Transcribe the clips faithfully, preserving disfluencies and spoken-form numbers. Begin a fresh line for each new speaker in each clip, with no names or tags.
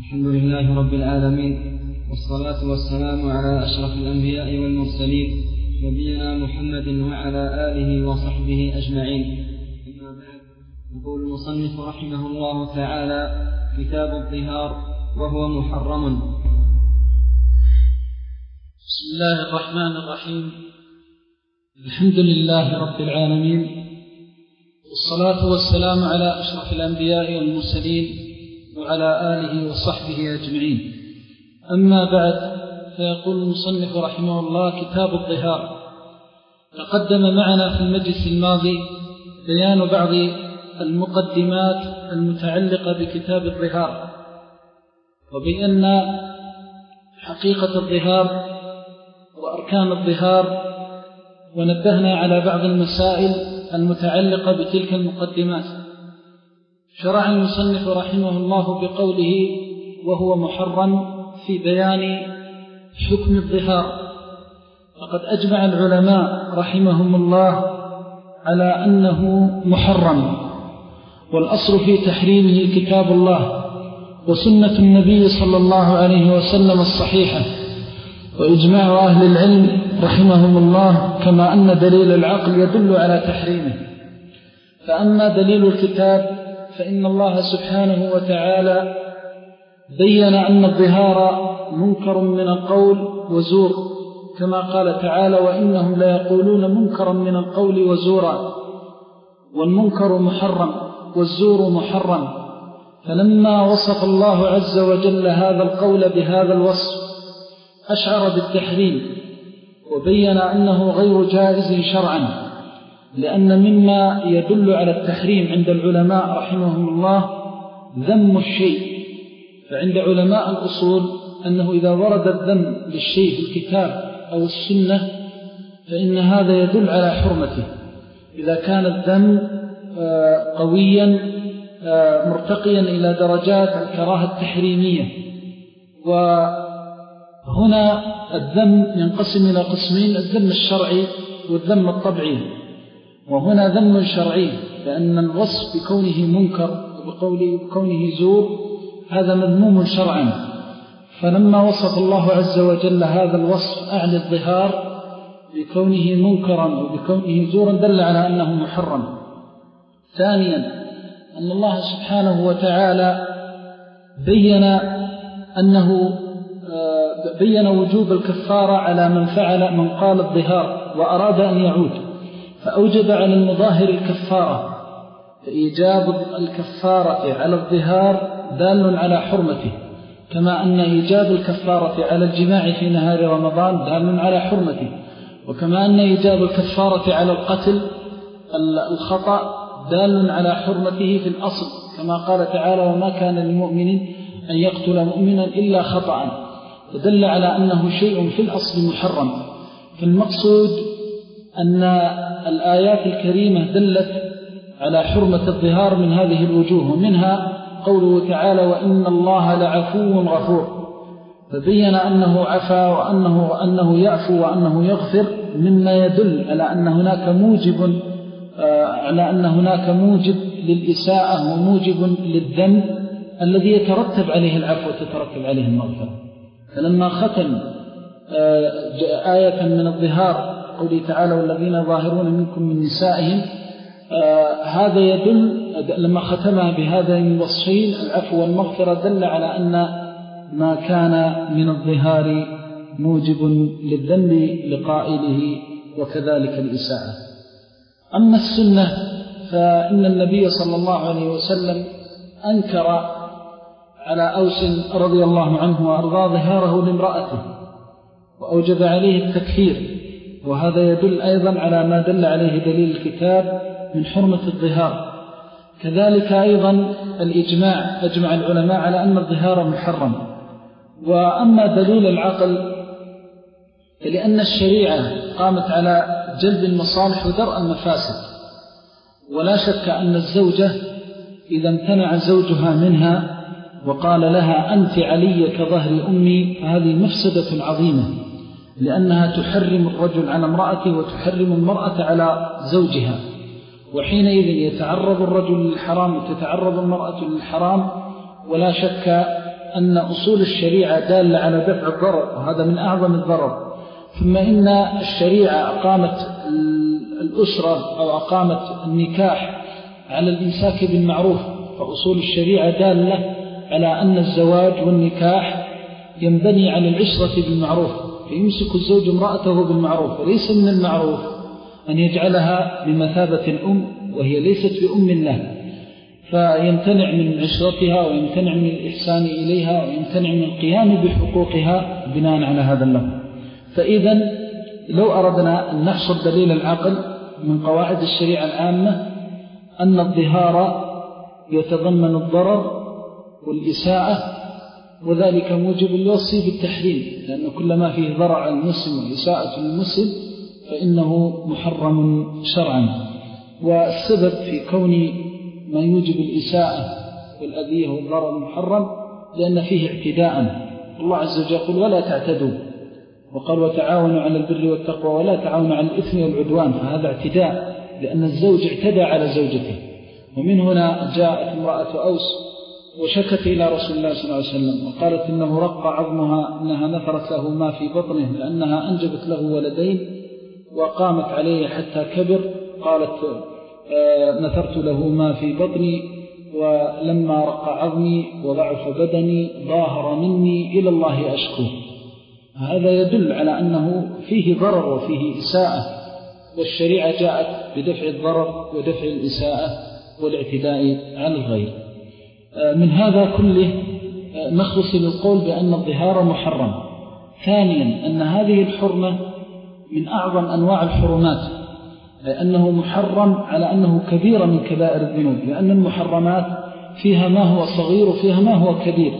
الحمد لله رب العالمين، والصلاة والسلام على أشرف الأنبياء والمرسلين نبينا محمد وعلى آله وصحبه أجمعين. أما بعد، يقول المصنف رحمه الله تعالى: كتاب الطهار وهو محرم.
بسم الله الرحمن الرحيم. الحمد لله رب العالمين، والصلاة والسلام على أشرف الأنبياء والمرسلين وعلى آله وصحبه أجمعين. أما بعد، فيقول المصنف رحمه الله: كتاب الطهار. تقدم معنا في المجلس الماضي بيان بعض المقدمات المتعلقة بكتاب الطهار، وبينا حقيقة الطهار وأركان الطهار، ونبهنا على بعض المسائل المتعلقة بتلك المقدمات. شرع المصنف رحمه الله بقوله: وهو محرم، في بيان حكم الطهار. فقد أجمع العلماء رحمهم الله على أنه محرم، والأصل في تحريمه كتاب الله وسنة النبي صلى الله عليه وسلم الصحيحة، وإجماع أهل العلم رحمهم الله، كما أن دليل العقل يدل على تحريمه. فأما دليل الكتاب فإن الله سبحانه وتعالى بيّن أن الظهار منكر من القول وزور، كما قال تعالى: وإنهم ليقولون منكرا من القول وزورا. والمنكر محرم والزور محرم. فلما وصف الله عز وجل هذا القول بهذا الوصف أشعر بالتحريم، وبين أنه غير جائز شرعا، لأن مما يدل على التحريم عند العلماء رحمهم الله ذم الشيء. فعند علماء الأصول أنه إذا ورد الذم للشيء في الكتاب أو السنة فإن هذا يدل على حرمته، إذا كان الذم قويا مرتقيا إلى درجات الكراهة التحريمية. وهنا الذم ينقسم إلى قسمين: الذم الشرعي والذم الطبعي. وهنا ذم شرعي، لأن الوصف بكونه منكر وبكونه زور هذا مذموم شرعا. فلما وصف الله عز وجل هذا الوصف أعني الظهار بكونه منكرا وبكونه زورا دل على أنه محرم. ثانيا، أن الله سبحانه وتعالى بيّن أنه بيّن وجوب الكفارة على من فعل من قال الظهار وأراد أن يعود، فأوجب على المظاهر الكفارة. فإيجاب الكفارة على الظهار دال على حرمته، كما أن إيجاب الكفارة على الجماع في نهار رمضان دال على حرمته، وكما أن إيجاب الكفارة على القتل الخطأ دال على حرمته في الأصل، كما قال تعالى: وما كان لمؤمن أن يقتل مؤمنا إلا خطأ. فدل على أنه شيء في الأصل محرم. فالمقصود أن الآيات الكريمة دلت على حرمة الظهار من هذه الوجوه، ومنها قوله تعالى: وإن الله لعفو غفور. فبين أنه عفا وأنه, وأنه يعفو وأنه يغفر، مما يدل على أن هناك موجب على أن هناك موجب للإساءة وموجب للذنب الذي يترتب عليه العفو وتترتب عليه المغفرة. فلما ختم آية من الظهار قوله تعالى: والذين ظاهرون منكم من نسائهم، آه هذا يدل، لما ختمها بهذين الوصفين العفو والمغفرة، دل على أن ما كان من الظهار موجب للذنب لقائله وكذلك الإساءة. أما السنة فإن النبي صلى الله عليه وسلم أنكر على أوس رضي الله عنه وأرضاه ظهاره لامرأته، وأوجب عليه التكفير، وهذا يدل أيضا على ما دل عليه دليل الكتاب من حرمة الظهار. كذلك أيضا الإجماع، أجمع العلماء على أن الظهار محرم. وأما دليل العقل فلأن الشريعة قامت على جلب المصالح ودرء المفاسد، ولا شك أن الزوجة إذا امتنع زوجها منها وقال لها: أنت علي كظهر أمي، فهذه مفسدة عظيمة، لأنها تحرم الرجل على امرأته وتحرم المرأة على زوجها. وحينئذ يتعرض الرجل للحرام وتتعرض المرأة للحرام، ولا شك أن أصول الشريعة دالة على دفع الضرر، وهذا من أعظم الضرر. ثم إن الشريعة أقامت الأسرة أو أقامت النكاح على الإمساك بالمعروف، فأصول الشريعة دالة على أن الزواج والنكاح ينبني على العشرة بالمعروف، فيمسك الزوج امرأته بالمعروف، وليس من المعروف أن يجعلها بمثابة الأم وهي ليست بأم الله، فيمتنع من عشرتها ويمتنع من الإحسان إليها ويمتنع من القيام بحقوقها بناء على هذا اللفظ. فإذا لو أردنا أن نحصل دليل العقل من قواعد الشريعة العامة أن الظهار يتضمن الضرر والإساءة، وذلك موجب الوصي بالتحريم، لأن كل ما فيه ضرر على المسلم وإساءة للمسلم فإنه محرم شرعا. والسبب في كون ما يوجب الإساءة والأذية والضرر محرم لأن فيه اعتداء. الله عز وجل يقول ولا تعتدوا، وقال وتعاونوا على البر والتقوى ولا تعاونوا على الإثم والعدوان، فهذا اعتداء لأن الزوج اعتدى على زوجته. ومن هنا جاءت امرأة أوس وشكت إلى رسول الله صلى الله عليه وسلم وقالت إنه رق عظمها، إنها نثرت له ما في بطنه لأنها أنجبت له ولدين وقامت عليه حتى كبر. قالت آه نثرت له ما في بطني، ولما رق عظمي وضعف بدني ظاهر مني إلى الله أشكو. هذا يدل على أنه فيه ضرر وفيه إساءة، والشريعة جاءت بدفع الضرر ودفع الإساءة والاعتداء على الغير. من هذا كله نخلص للقول بأن الظهار محرم. ثانيا أن هذه الحرمة من أعظم أنواع الحرمات، لأنه محرم على أنه كبير من كبائر الذنوب، لأن المحرمات فيها ما هو صغير وفيها ما هو كبير.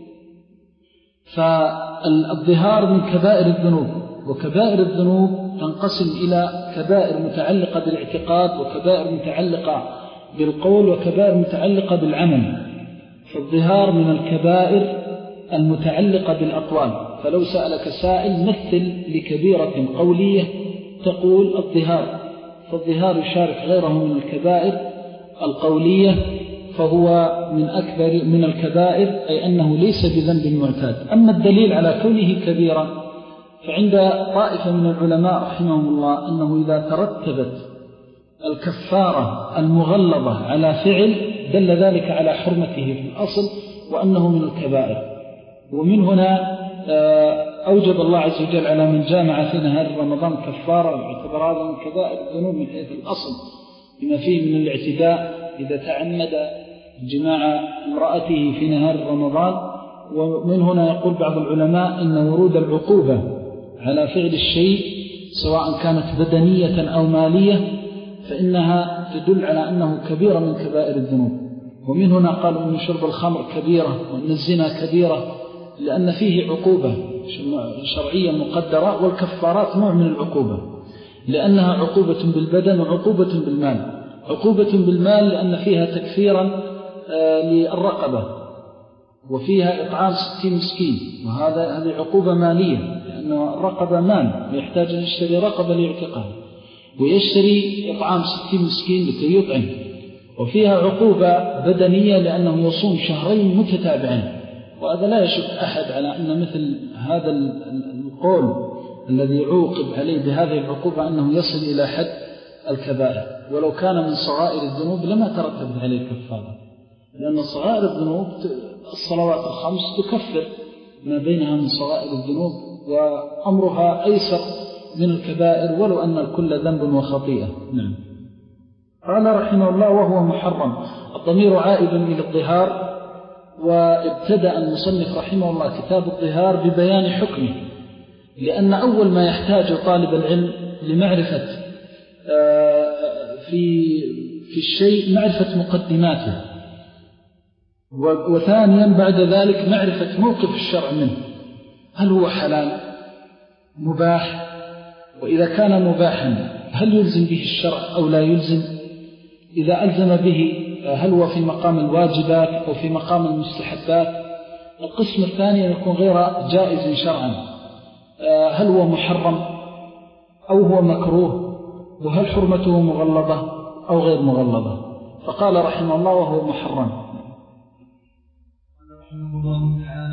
فالظهار من كبائر الذنوب، وكبائر الذنوب تنقسم إلى كبائر متعلقة بالاعتقاد وكبائر متعلقة بالقول وكبائر متعلقة بالعمل. فالظهار من الكبائر المتعلقة بالأقوال، فلو سألك سائل مثل لكبيرة قولية تقول الظهار، فالظهار يشارك غيره من الكبائر القولية، فهو من أكبر من الكبائر، أي أنه ليس بذنب معتاد. أما الدليل على كونه كبيرا فعند طائفة من العلماء رحمهم الله أنه إذا ترتبت الكفارة المغلظة على فعل دل ذلك على حرمته في الأصل وأنه من الكبائر. ومن هنا أوجب الله عز وجل على من جامع في نهار رمضان كفارة، واعتبر هذا من كبائر الذنوب من حيث الأصل بما فيه من الاعتداء إذا تعمد جماع امرأته في نهار رمضان. ومن هنا يقول بعض العلماء إن ورود العقوبة على فعل الشيء سواء كانت بدنية أو مالية فإنها تدل على أنه كبيرة من كبائر الذنوب. ومن هنا قالوا أن شرب الخمر كبيرة وأن الزنا كبيرة، لأن فيه عقوبة شرعية مقدرة، والكفارات نوع من العقوبة لأنها عقوبة بالبدن وعقوبة بالمال. عقوبة بالمال لأن فيها تكفيرا للرقبة وفيها إطعام ستين مسكين، وهذا هذه عقوبة مالية لأن الرقبة مال ويحتاج أن يشتري رقبة ليعتقها، ويشتري إطعام ستين مسكين لكي يطعم. وفيها عقوبة بدنية لأنه يصوم شهرين متتابعين، وهذا لا يشك أحد على أن مثل هذا القول الذي عوقب عليه بهذه العقوبة أنه يصل إلى حد الكبائر، ولو كان من صغائر الذنوب لما ترتب عليه الكفارة، لأن صغائر الذنوب الصلوات الخمس تكفر ما بينها من صغائر الذنوب، وأمرها أيسر من الكبائر ولو أن الكل ذنب وخطيئة. نعم. قال رحمه الله وهو محرم. الضمير عائد إلى الظهار، وابتدأ المصنف رحمه الله كتاب الظهار ببيان حكمه، لأن أول ما يحتاج طالب العلم لمعرفة في في الشيء معرفة مقدماته، وثانيا بعد ذلك معرفة موقف الشرع منه، هل هو حلال مباح، وإذا كان مباحا هل يلزم به الشرع أو لا يلزم، إذا ألزم به هل هو في مقام الواجبات أو في مقام المستحبات. القسم الثاني يكون غير جائز شرعا، هل هو محرم أو هو مكروه، وهل حرمته مغلظة أو غير مغلظة. فقال رحمه الله وهو محرم.
رحمه الله تعالى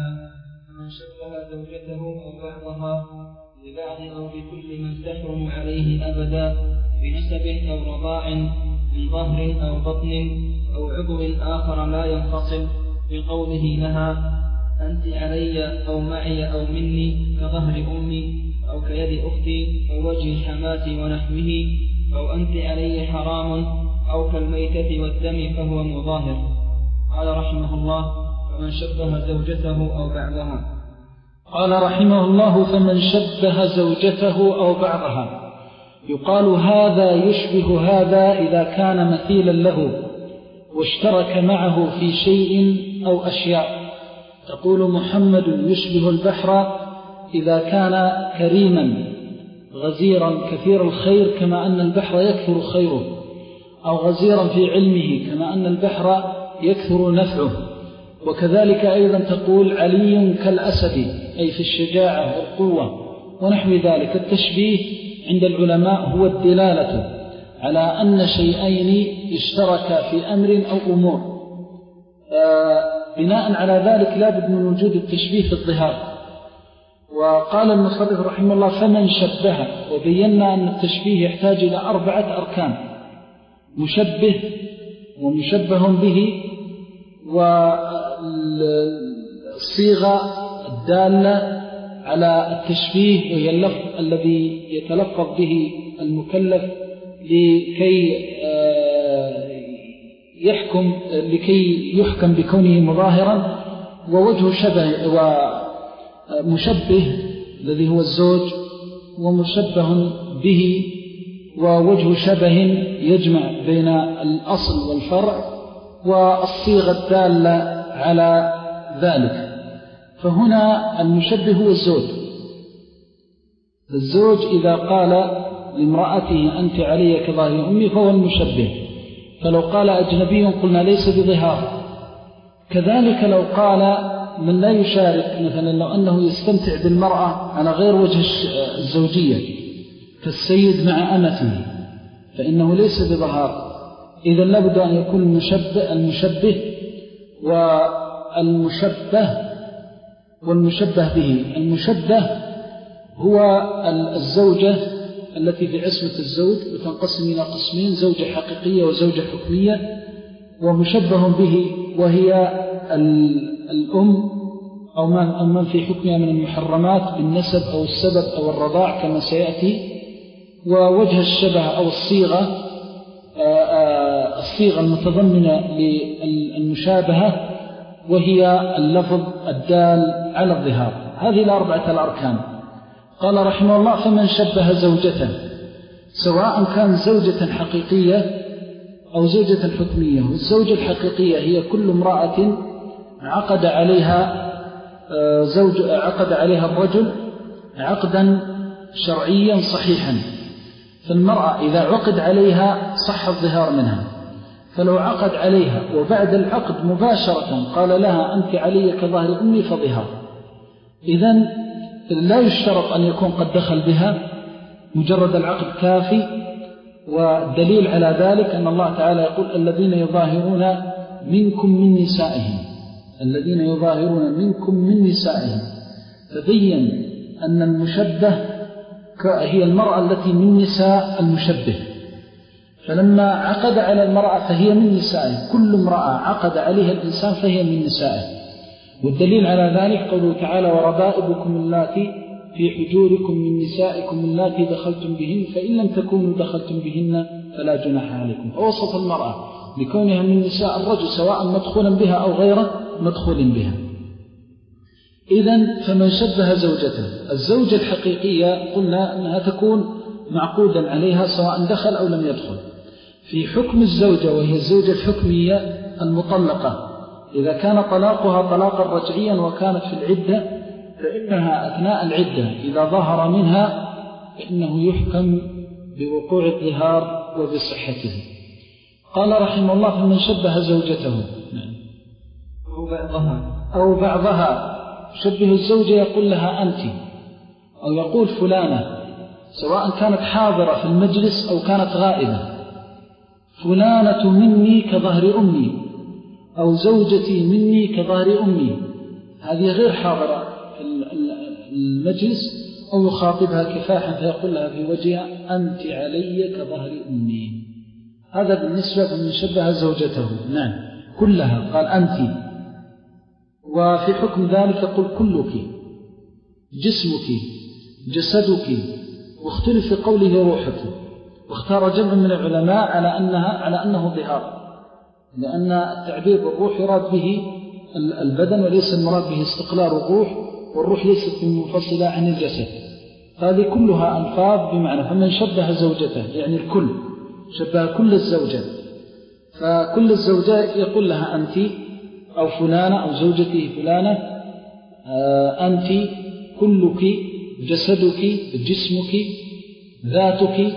تحرم عليه أبدا بنسب أو رضاع من ظهر أو بطن أو عضو آخر لا ينفصل، بقوله لها أنت علي أو معي أو مني كظهر أمي أو كيد أختي أو وجه حماتي ونحوه، أو أنت علي حرام أو كالميتة والدم فهو مظاهر. قال رحمه الله: فمن شبه زوجته أو بعضها.
قال رحمه الله: فمن شبه زوجته أو بعضها. يقال هذا يشبه هذا إذا كان مثيلا له واشترك معه في شيء أو أشياء. تقول محمد يشبه البحر إذا كان كريما غزيرا كثير الخير كما أن البحر يكثر خيره، أو غزيرا في علمه كما أن البحر يكثر نفعه. وكذلك أيضا تقول علي كالأسد، أي في الشجاعة والقوة ونحو ذلك. التشبيه عند العلماء هو الدلالة على أن شيئين اشتركا في أمر أو أمور. بناء على ذلك لا بد من وجود التشبيه في الظهار. وقال المصنف رحمه الله: فمن شبه، وبينا أن التشبيه يحتاج إلى أربعة أركان: مشبه ومشبه به، والصيغة الدالة على التشبيه وهي اللفظ الذي يتلفظ به المكلف لكي يحكم لكي يحكم بكونه مظاهرا، ووجه شبه ومشبه الذي هو الزوج، ومشبه به ووجه شبه يجمع بين الأصل والفرع، والصيغة الدالة على ذلك. فهنا المشبه هو الزوج. الزوج إذا قال لامرأته أنت علي كظاهر أمي فهو المشبه. فلو قال أجنبي قلنا ليس بظهار. كذلك لو قال من لا يشارك، مثلا لو أنه يستمتع بالمرأة على غير وجه الزوجية كالسيد مع أمته فإنه ليس بظهار. إذا لابد أن يكون المشبه المشبه والمشبه والمشبه به. المشبه هو الزوجة التي في عصمة الزوج، وتنقسم إلى قسمين: زوجة حقيقية وزوجة حكمية. ومشبه به وهي الأم أو من في حكمها من المحرمات بالنسب أو السبب أو الرضاع كما سيأتي. ووجه الشبه أو الصيغة الصيغة المتضمنة للمشابهة وهي اللفظ الدال على الظهار. هذه الأربعة الأركان. قال رحمه الله: فمن شبه زوجته، سواء كان زوجة حقيقية أو زوجة حكمية. والزوجة الحقيقية هي كل امرأة عقد عليها زوج عقد عليها الرجل عقدا شرعيا صحيحا. فالمرأة إذا عقد عليها صح الظهار منها. فلو عقد عليها وبعد العقد مباشرة قال لها أنت علي كظهر أمي فظهار. إذن لا يشترط أن يكون قد دخل بها، مجرد العقد كافي. والدليل على ذلك أن الله تعالى يقول: الذين يظاهرون منكم من نسائهم الذين يظاهرون منكم من نسائهم. فبين أن المشبه هي المرأة التي من نساء المشبه. فلما عقد على المرأة فهي من نسائه. كل امرأة عقد عليها الإنسان فهي من نسائه. والدليل على ذلك قوله تعالى: وربائبكم اللاتي في حجوركم من نسائكم اللاتي دخلتم بهن فإن لم تكونوا دخلتم بهن فلا جناح عليكم. فوصف المرأة لكونها من نساء الرجل سواء مدخولا بها أو غير مدخول بها. إذن فمن شبه زوجته. الزوجة الحقيقية قلنا أنها تكون معقودا عليها سواء دخل أو لم يدخل. في حكم الزوجة وهي الزوجة الحكمية المطلقة، إذا كان طلاقها طلاقا رجعيا وكانت في العدة فإنها أثناء العدة إذا ظهر منها فإنه يحكم بوقوع الظهار وبصحته. قال رحمه الله: فمن شبه زوجته
أو بعضها
أو بعضها. شبه الزوجة يقول لها أنت، أو يقول فلانة، سواء كانت حاضرة في المجلس أو كانت غائبة. فلانة مني كظهر أمي، أو زوجتي مني كظهر أمي. هذه غير حاضرة في المجلس أو يخاطبها كفاحا فيقول لها في وجهها أنت علي كظهر أمي. هذا بالنسبة لمن شبه زوجته. نعم كلها قال أنت. وفي حكم ذلك يقول كلك، جسمك، جسدك، واختلف في قوله روحك، واختار جمع من العلماء على أنها على أنه ظهار، لأن التعبير بالروح يراد به البدن وليس المراد به استقلال الروح، والروح ليست منفصلة عن الجسد. هذه كلها ألفاظ بمعنى. فمن شبه زوجته يعني الكل، شبه كل الزوجات، فكل الزوجات يقول لها أنت أو فلانة أو زوجته فلانة، أنت، كلك، جسدك، جسمك، ذاتك،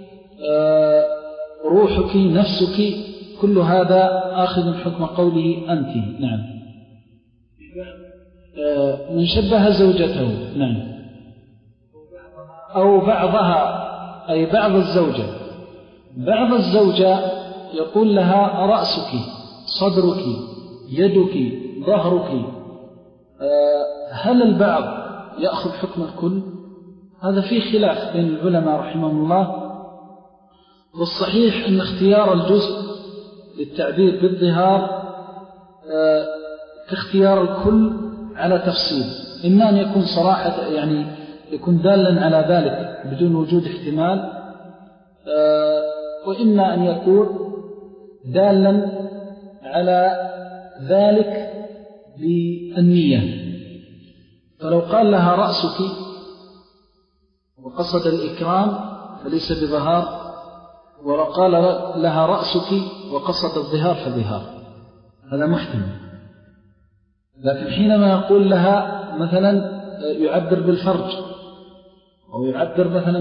روحك، نفسك، كل هذا آخذ حكم قوله أنت. نعم. من شبه زوجته. نعم. أو بعضها أي بعض الزوجة. بعض الزوجة يقول لها رأسك، صدرك، يدك، ظهرك. هل البعض يأخذ حكم الكل؟ هذا فيه خلاف بين العلماء رحمهم الله. والصحيح أن اختيار الجزء للتعبير بالظهار كاختيار الكل على تفصيل، إما أن يكون صراحة يعني يكون دالا على ذلك بدون وجود احتمال، وإما أن يكون دالا على ذلك بالنية. فلو قال لها رأسك وقصد الإكرام فليس بظهار، ولو قال لها رأسك وقصد الظهار فظهار، هذا محتمل. لكن حينما يقول لها مثلا يعبر بالفرج أو يعبر مثلا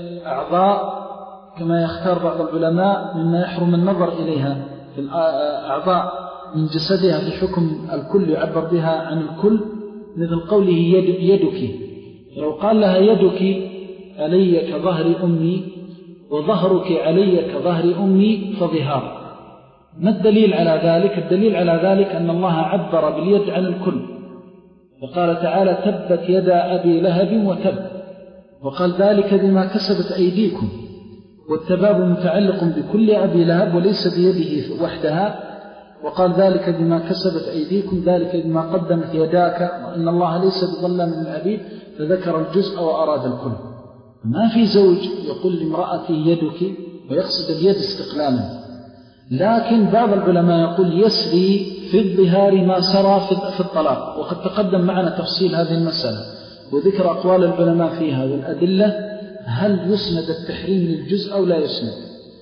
بأعضاء كما يختار بعض العلماء مما يحرم النظر إليها في الأعضاء من جسدها في حكم الكل يعبر بها عن الكل، مثل قوله يد يدك. لو قال لها يدك علي كظهر أمي وظهرك علي كظهر أمي فظهار. ما الدليل على ذلك؟ الدليل على ذلك أن الله عبر باليد عن الكل، وقال تعالى تبت يدا أبي لهب وتب، وقال ذلك بما كسبت أيديكم، والتباب متعلق بكل أبي لهب وليس بيده وحدها، وقال ذلك بما كسبت أيديكم، ذلك بما قدمت يداك، وأن الله ليس بظلام للعبيد، فذكر الجزء وأراد الكل. ما في زوج يقول لامرأته يدك ويقصد اليد استقلالا. لكن بعض العلماء يقول يسري في الظهار ما سرى في الطلاق، وقد تقدم معنا تفصيل هذه المسألة وذكر أقوال العلماء فيها والأدلة، هل يسند التحريم للجزء أو لا يسند.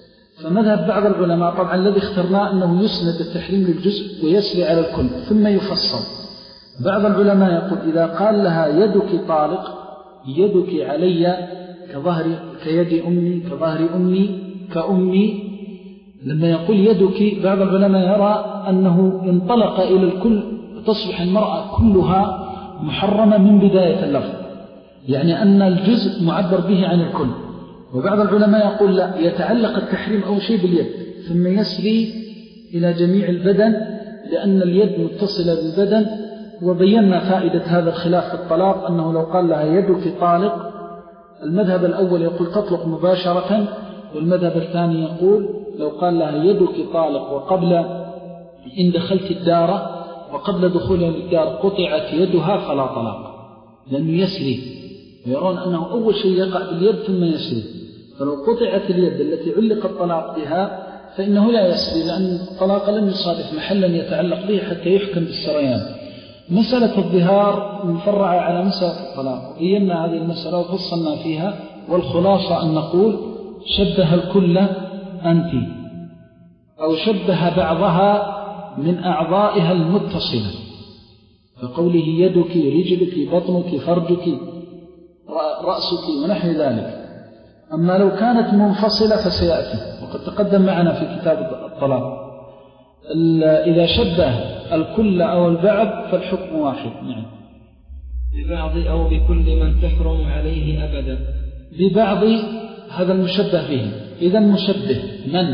فمذهب بعض العلماء طبعا الذي اخترناه أنه يسند التحريم للجزء ويسري على الكل ثم يفصل. بعض العلماء يقول إذا قال لها يدك طالق، يدك علي كظهر كيد أمي كظهر أمي كأمي، لما يقول يدك بعض العلماء يرى أنه انطلق إلى الكل تصبح المرأة كلها محرمة من بداية اللفظ، يعني أن الجزء معبر به عن الكل. وبعض العلماء يقول لا، يتعلق التحريم أو شيء باليد ثم يسري إلى جميع البدن، لأن اليد متصلة بالبدن. وبينا فائدة هذا الخلاف في الطلاق أنه لو قال لها يدك طالق، المذهب الأول يقول تطلق مباشرة، والمذهب الثاني يقول لو قال لها يدك طالق وقبل إن دخلت الدار وقبل دخولها للدار قطعت يدها فلا طلاق، لأنه يسري، ويرون أنه أول شيء يقع باليد ثم يسري. فلو قطعت اليد التي علق الطلاق بها فإنه لا يسري، لأن الطلاق لم يصادف محلا يتعلق به حتى يحكم بالسريان. مسألة الظهار مفرعة على مسألة الطلاق، وبينا هذه المسألة وفصلنا فيها، والخلاصة أن نقول شبه الكل أنت، أو شبه بعضها من أعضائها المتصلة، فقوله يدك رجلك بطنك فرجك رأسك ونحو ذلك. أما لو كانت منفصلة فسيأتي، وقد تقدم معنا في كتاب الطلاق. إذا شبه الكل أو البعض فالحكم واحد. نعم.
ببعض أو بكل من تحرم عليه أبدا.
ببعض هذا المشبه به، إذا مشبه من،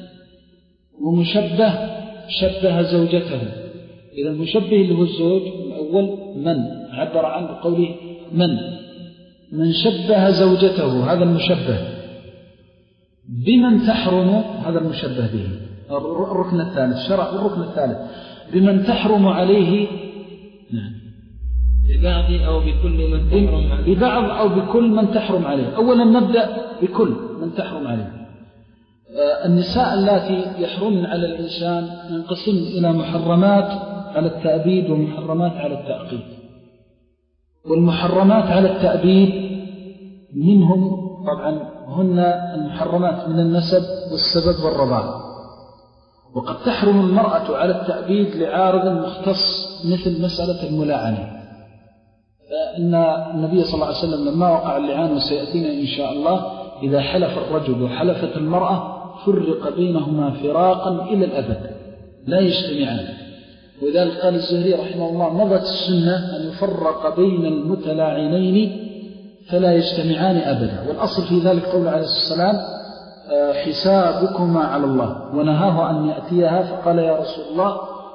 ومشبه شبه زوجته. إذا المشبه اللي هو الزوج الأول من عبر عنه بقوله من، من شبه زوجته هذا المشبه بمن تحرم هذا المشبه به الركن الثالث شرع الركن الثالث بمن تحرم عليه نعم
ببعض أو بكل من تحرم عليه
ببعض أو بكل من تحرم عليه. أولا نبدأ بكل من تحرم عليه. النساء اللاتي يحرمن على الإنسان ينقسم إلى محرمات على التأبيد ومحرمات على التأقيد. والمحرمات على التأبيد منهم طبعا هن المحرمات من النسب والسبب والرضاع. وقد تحرم المرأة على التأبيد لعارض مختص مثل مسألة الملاعنة، فإن النبي صلى الله عليه وسلم لما وقع اللعان وسيأتينا إن شاء الله إذا حلف الرجل وحلفت المرأة فرق بينهما فراقا إلى الأبد لا يجتمعان. وذلك قال الزهري رحمه الله مضت السنة أن يفرق بين المتلاعنين فلا يجتمعان أبدا. والأصل في ذلك قول عليه السلام حسابكما على الله، ونهاه أن يأتيها فقال يا رسول الله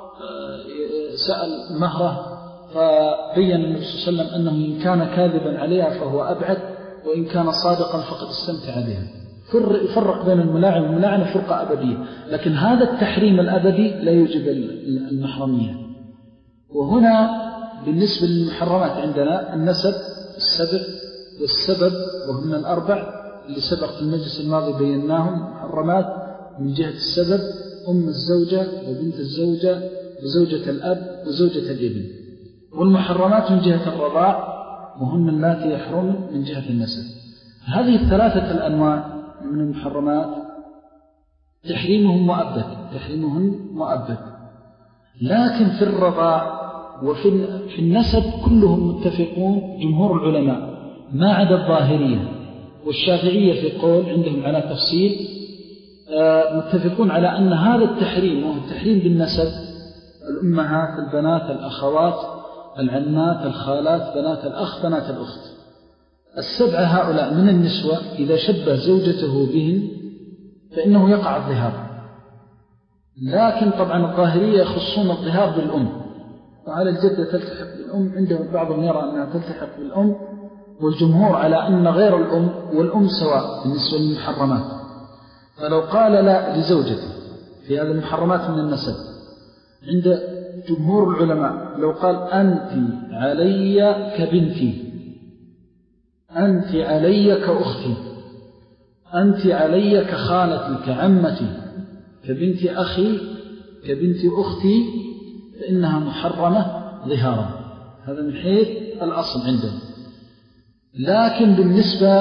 سأل مهره فبين النبي صلى الله عليه وسلم أنه إن كان كاذبا عليها فهو أبعد وإن كان صادقا فقد استمتع بها. يفرق بين الملاعن والملاعنة فرقة أبدية، لكن هذا التحريم الأبدي لا يوجب المحرمية. وهنا بالنسبة للمحرمات عندنا النسب السبع والسبب وهم الأربع اللي سبق في المجلس الماضي بيناهم. محرمات من جهة السبب أم الزوجة وبنت الزوجة وزوجة الأب وزوجة الابن. والمحرمات من جهة الرضاع وهن اللاتي يحرم من جهة النسب. هذه الثلاثة الأنواع من المحرمات تحريمهم مؤبد تحريمهم مؤبد لكن في الرضاع وفي في النسب كلهم متفقون جمهور العلماء ما عدا الظاهرية والشافعية في قول عندهم على تفصيل متفقون على أن هذا التحريم وهو التحريم بالنسب الأمهات البنات الأخوات العمات الخالات بنات الأخ بنات الأخت السبعة هؤلاء من النسوة إذا شبه زوجته بهن فإنه يقع الظهار. لكن طبعا الظاهرية يخصون الظهار بالأم، وعلى الجدة تلتحق بالأم. عندهم بعضهم يرى أنها تلتحق بالأم، والجمهور على أن غير الأم والأم سواء بالنسبة للمحرمات. فلو قال لا لزوجته في هذه المحرمات من النسب عند جمهور العلماء لو قال أنت علي كبنتي، أنت علي كأختي، أنت علي كخالتي كعمتي كبنت أخي كبنت أختي، فإنها محرمة ظهارا. هذا من حيث الأصل عندهم. لكن بالنسبة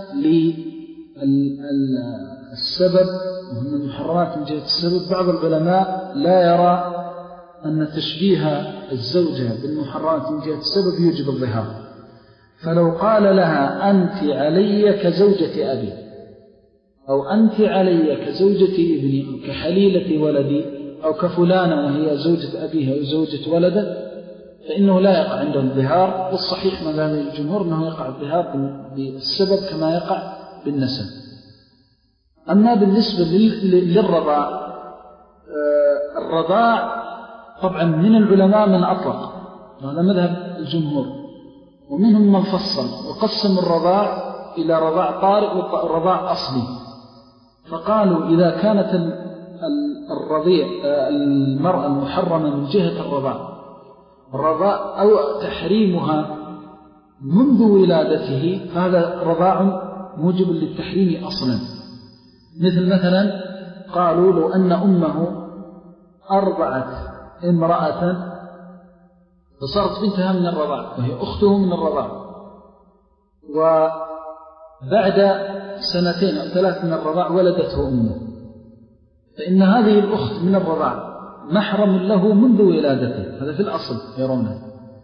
للسبب وهم المحرمات من جهة السبب بعض العلماء لا يرى أن تشبيه الزوجة بالمحرمات من جهة السبب يوجب الظهار. فلو قال لها أنت علي كزوجة أبي أو أنت علي كزوجة ابني أو كحليلة ولدي أو كفلانة وهي زوجة أبيها أو زوجة ولده فإنه لا يقع عنده الظهار. والصحيح ما ذهب الجمهور أنه يقع الظهار بالسبب كما يقع بالنسب. أما بالنسبة للرضاع الرضاع طبعا من العلماء من أطلق، وهذا مذهب الجمهور، ومنهم من فصل وقسم الرضاع إلى رضاع طارئ ورضاع أصلي. فقالوا إذا كانت الرضيع المرأة المحرمة من جهة الرضاع الرضاع أو تحريمها منذ ولادته فهذا رضاع موجب للتحريم أصلا. مثل مثلا قالوا لو أن أمه أرضعت امرأة فصارت بنتها من الرضاع وهي أخته من الرضاع، وبعد سنتين أو ثلاث من الرضاع ولدته أمه، فإن هذه الأخت من الرضاع محرم له منذ ولادته. هذا في الأصل يرونه.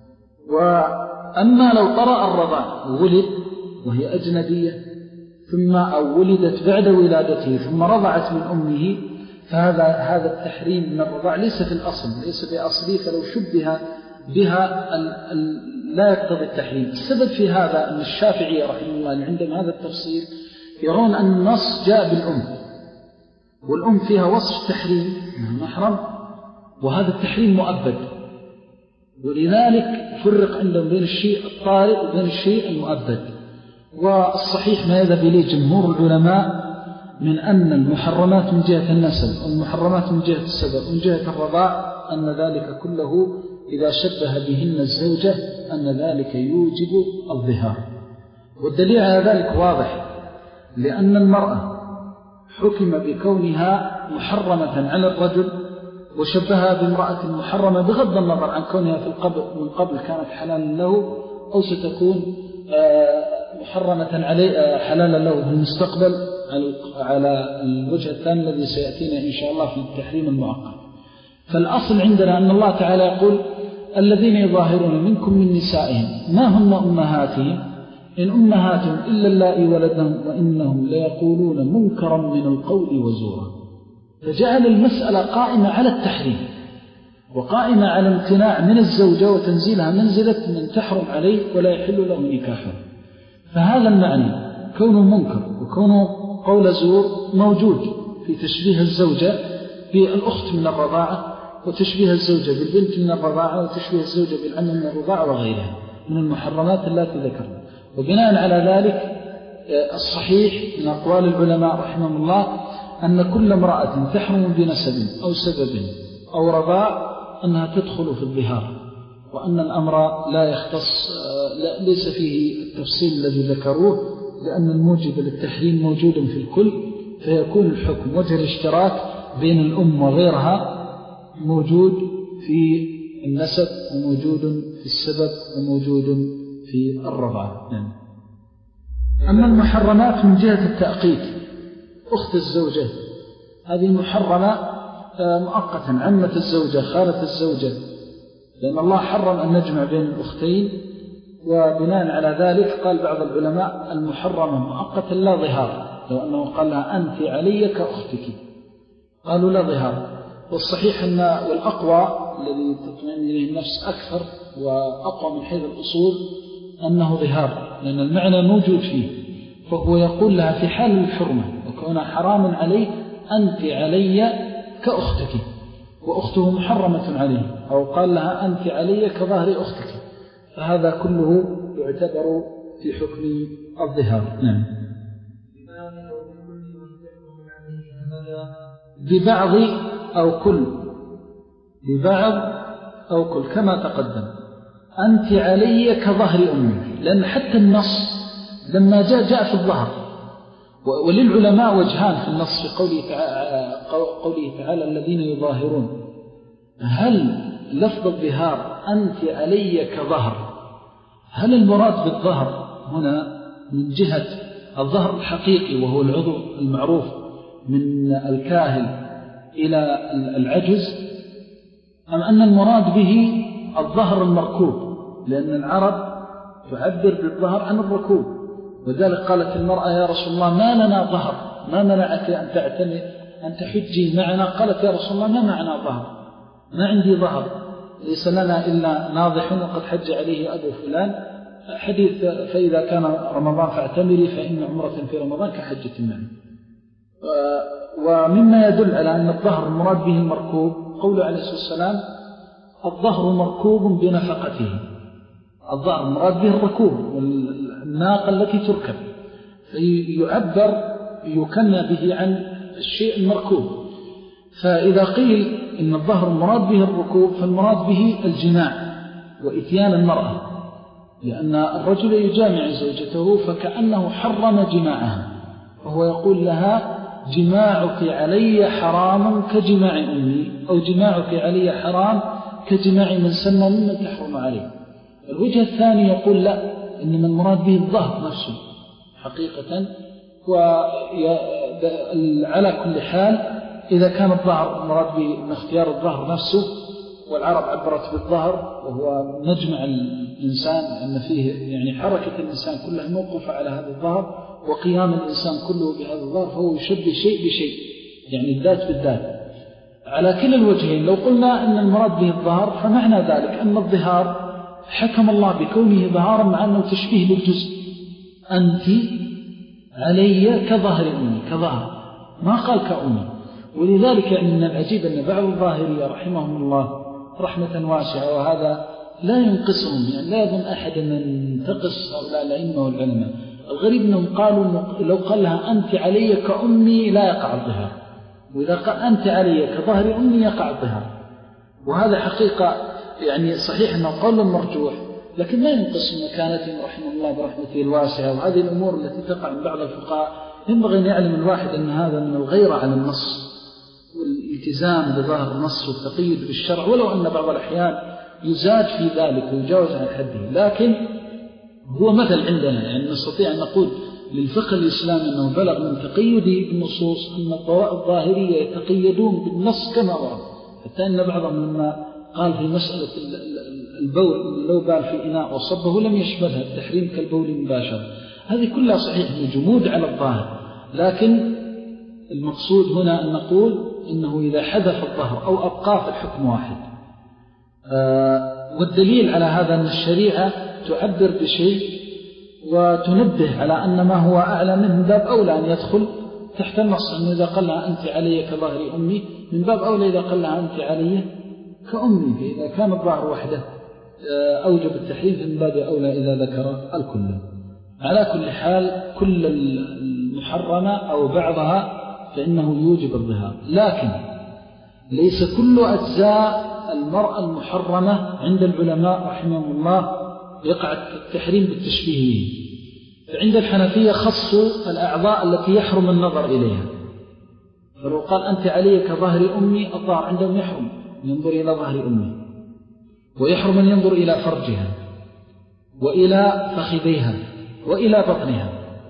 وأما لو طرأ الرضاع وولد وهي أجنبية ثم أو ولدت بعد ولادته ثم رضعت من أمه فهذا هذا التحريم من الرضاع ليس في الأصل ليس بأصلي، فلو شبه بها ال ال لا يقتضي التحريم. السبب في هذا أن الشافعي رحمه الله اللي عندهم هذا التفصيل يرون أن النص جاء بالأم، والأم فيها وصف تحريم محرم، وهذا التحريم مؤبد، ولذلك فرق عندهم بين الشيء الطارئ وبين الشيء المؤبد. والصحيح ما يذهب إليه جمهور العلماء من أن المحرمات من جهة النسب والمحرمات من جهة السبب ومن جهة الرضاع أن ذلك كله إذا شبه بهن الزوجة أن ذلك يوجب الظهار. والدليل على ذلك واضح، لأن المرأة حكم بكونها محرمة على الرجل وشبهها بامرأة محرمة بغض النظر عن كونها في القبل من قبل كانت حلالا له أو ستكون محرمة عليه حلالا له في المستقبل على الوجه الثاني الذي سيأتينا إن شاء الله في التحريم المؤقت. فالأصل عندنا أن الله تعالى يقول الذين يظاهرون منكم من نسائهم ما هن أمهاتهم إن أمهاتهم إلا اللائي ولدهم وإنهم ليقولون منكرا من القول وزورا. فجعل المسألة قائمة على التحريم وقائمة على امتناع من الزوجة وتنزيلها منزلة من تحرم عليه ولا يحل له نكاحه. فهذا المعنى كونه منكر وكونه قول زور موجود في تشبيه الزوجة بالأخت من الرضاعة وتشبيه الزوجة بالبنت من الرضاعة وتشبيه الزوجة بالعم من الرضاعة وغيرها من المحرمات التي ذكرنا. وبناء على ذلك الصحيح من أقوال العلماء رحمهم الله أن كل امرأة تحرم بنسب أو سبب أو رضاع أنها تدخل في الظهار، وأن الأمر لا يختص لا ليس فيه التفصيل الذي ذكروه، لأن الموجب للتحريم موجود في الكل، فيكون الحكم وجه الاشتراك بين الأم وغيرها موجود في النسب وموجود في السبب وموجود في الرضاعة. أما المحرمات من جهة التأقيد أخت الزوجة هذه محرمة مؤقتا، عمة الزوجة خالة الزوجة، لأن الله حرم أن نجمع بين الأختين. وبناء على ذلك قال بعض العلماء المحرمة مؤقتا لا ظهار، لو أنه قال لها أنت علي كأختك قالوا لا ظهار. والصحيح أن والأقوى الذي تطمئن إليه النفس أكثر وأقوى من حيث الأصول أنه ظهار، لأن المعنى موجود فيه. فهو يقول لها في حال الحرمة وكونها حرام عليه أنت علي كأختك، وأخته محرمة عليه، أو قال لها أنت علي كظهر أختك، فهذا كله يعتبر في حكم الظهار. نعم. ببعض أو كل ببعض أو كل كما تقدم أنت علي كظهر أمي، لأن حتى النص لما جاء جاء في الظهر. وللعلماء وجهان في النص في قوله تعالى, قوله تعالى الذين يظاهرون، هل لفظ الظهار أنت علي كظهر هل المراد بالظهر هنا من جهة الظهر الحقيقي وهو العضو المعروف من الكاهل إلى العجز، أم أن المراد به الظهر المركوب؟ لأن العرب تعبر بالظهر عن الركوب، وذلك قالت المرأة يا رسول الله ما لنا ظهر، ما منعك أن تعتمد أن تحجي معنا؟ قالت يا رسول الله ما معنا ظهر، ما عندي ظهر، ليس لنا إلا ناضح وقد حج عليه أبو فلان، حديث فإذا كان رمضان فاعتمري فإن عمرة في رمضان كحجة معي. ومما يدل على أن الظهر المراد به المركوب قوله عليه الصلاة والسلام الظهر مركوب بنفقته. الظهر المراد به الركوب والناقة التي تركب، فيعبر يكنى به عن الشيء المركوب. فإذا قيل إن الظهر المراد به الركوب فالمراد به الجماع وإتيان المرأة، لأن الرجل يجامع زوجته فكأنه حرم جماعها، فهو يقول لها جماعك علي حرام كجماع أمي، أو جماعك علي حرام كجماع من سمى ممن تحرم عليه. الوجه الثاني يقول لا، إنما المراد به الظهر نفسه حقيقة. وعلى كل حال إذا كان الظهر مراد به اختيار الظهر نفسه، والعرب عبرت بالظهر وهو مجمع الإنسان أن فيه يعني حركة الإنسان كلها موقفة على هذا الظهر وقيام الإنسان كله بهذا الظهر، فهو يشبه شيء بشيء، يعني الذات بالذات. على كل الوجهين لو قلنا أن المراد به الظهر فمعنى ذلك أن الظهار حكم الله بكونه ظهارا مع أنه تشبيه للجزء، أنت علي كظهر أمي، كظهر ما قال كأمي. ولذلك يعني من العجيب أن بعض الظاهرية رحمهم الله رحمة واسعة، وهذا لا ينقصهم، يعني لا يظن أحد أن ينتقص هؤلاء الأئمة والعلماء. الغريب أنهم قالوا لو قال لها أنت علي كأمي لا يقع الظهار، وإذا قال أنت علي كظهر أمي يقع الظهار. وهذا حقيقة يعني صحيح أنه قول مرجوح، لكن لا ينقص مكانته رحمه الله برحمته الواسعة. وهذه الأمور التي تقع من بعض الفقهاء ينبغي أن يعلم الواحد أن هذا من الغيرة على النص والالتزام بظاهر النص والتقيد بالشرع، ولو أن بعض الأحيان يزاد في ذلك ويجاوز عن حده، لكن هو مثل عندنا. يعني نستطيع أن نقول للفقه الإسلامي أنه بلغ من تقيده بالنصوص أن الظاهرية يتقيدون بالنص كما ورد، حتى أن بعضهم لما قال في مسألة البول لو بال في إناء وصبه لم يشملها التحريم كالبول مباشرة. هذه كلها صحيح جمود على الظاهر، لكن المقصود هنا أن نقول إنه إذا حذف الظهر أو أبقى في الحكم واحد. آه والدليل على هذا أن الشريعة تعبر بشيء وتنبه على أن ما هو أعلى منه من باب أولى أن يدخل تحت النص. أنه إذا قال لها أنت علي كظهر أمي من باب أولى إذا قال لها أنت علي كأمي، فإذا كان الظهر وحده أوجب التحريم من باب أولى إذا ذكر الكل. على كل حال كل المحرمة أو بعضها فإنه يوجب الظهار، لكن ليس كل أجزاء المرأة المحرمة عند العلماء رحمهم الله يقع التحريم بالتشبيه. فعند الحنفية خصوا الأعضاء التي يحرم النظر إليها، فلو قال أنت علي كظهر أمي الظهر عندهم يحرم ينظر إلى ظهر أمي، ويحرم أن ينظر إلى فرجها وإلى فخذيها وإلى بطنها.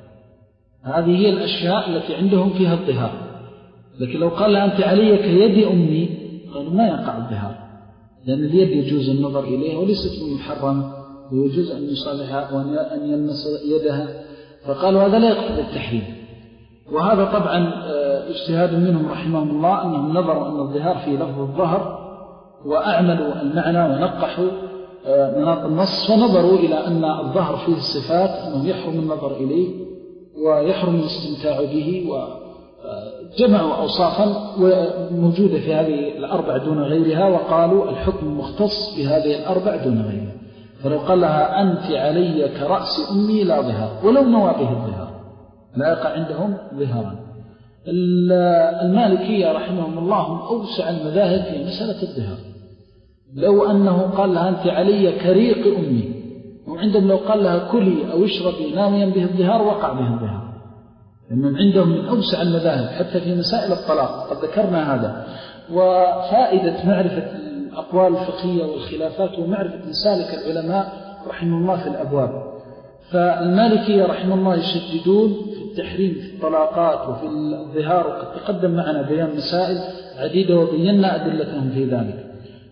هذه هي الأشياء التي عندهم فيها الظهار. لكن لو قال أنت علي كيد أمي قالوا ما يقع الظهار، لأن اليد يجوز النظر إليها وليست محرمة ويجوز أن يصالحها وأن يلمس يدها، فقالوا هذا لا يقتضي التحريم. وهذا طبعا اجتهاد منهم رحمهم الله أنهم نظروا أن الظهار في لفظ الظهر وأعملوا المعنى ونقحوا مناط النص، ونظروا إلى أن الظهر فيه الصفات أنه يحرم النظر إليه ويحرم الاستمتاع به، وجمعوا أوصافا موجودة في هذه الأربع دون غيرها، وقالوا الحكم مختص بهذه الأربع دون غيرها. فلو قال لها أنت علي كرأس أمي لا ظهار، ولو نوى به الظهار لا يقع عندهم ظهارا. المالكية رحمهم الله هم أوسع المذاهب في مسألة الظهار. لو أنه قال لها أنت علي كريق أمي، وعندهم لو قال لها كلي أو اشربي ناويا به الظهار وقع به الظهار، لأنهم عندهم من أوسع المذاهب حتى في مسائل الطلاق. قد ذكرنا هذا. وفائدة معرفة الأقوال الفقهية والخلافات ومعرفة مسالك العلماء رحمه الله في الأبواب. فالمالكية رحمه الله يشددون في التحريم في الطلاقات وفي الظهار، وقد تقدم معنا بيان مسائل عديدة وبينا أدلتهم في ذلك.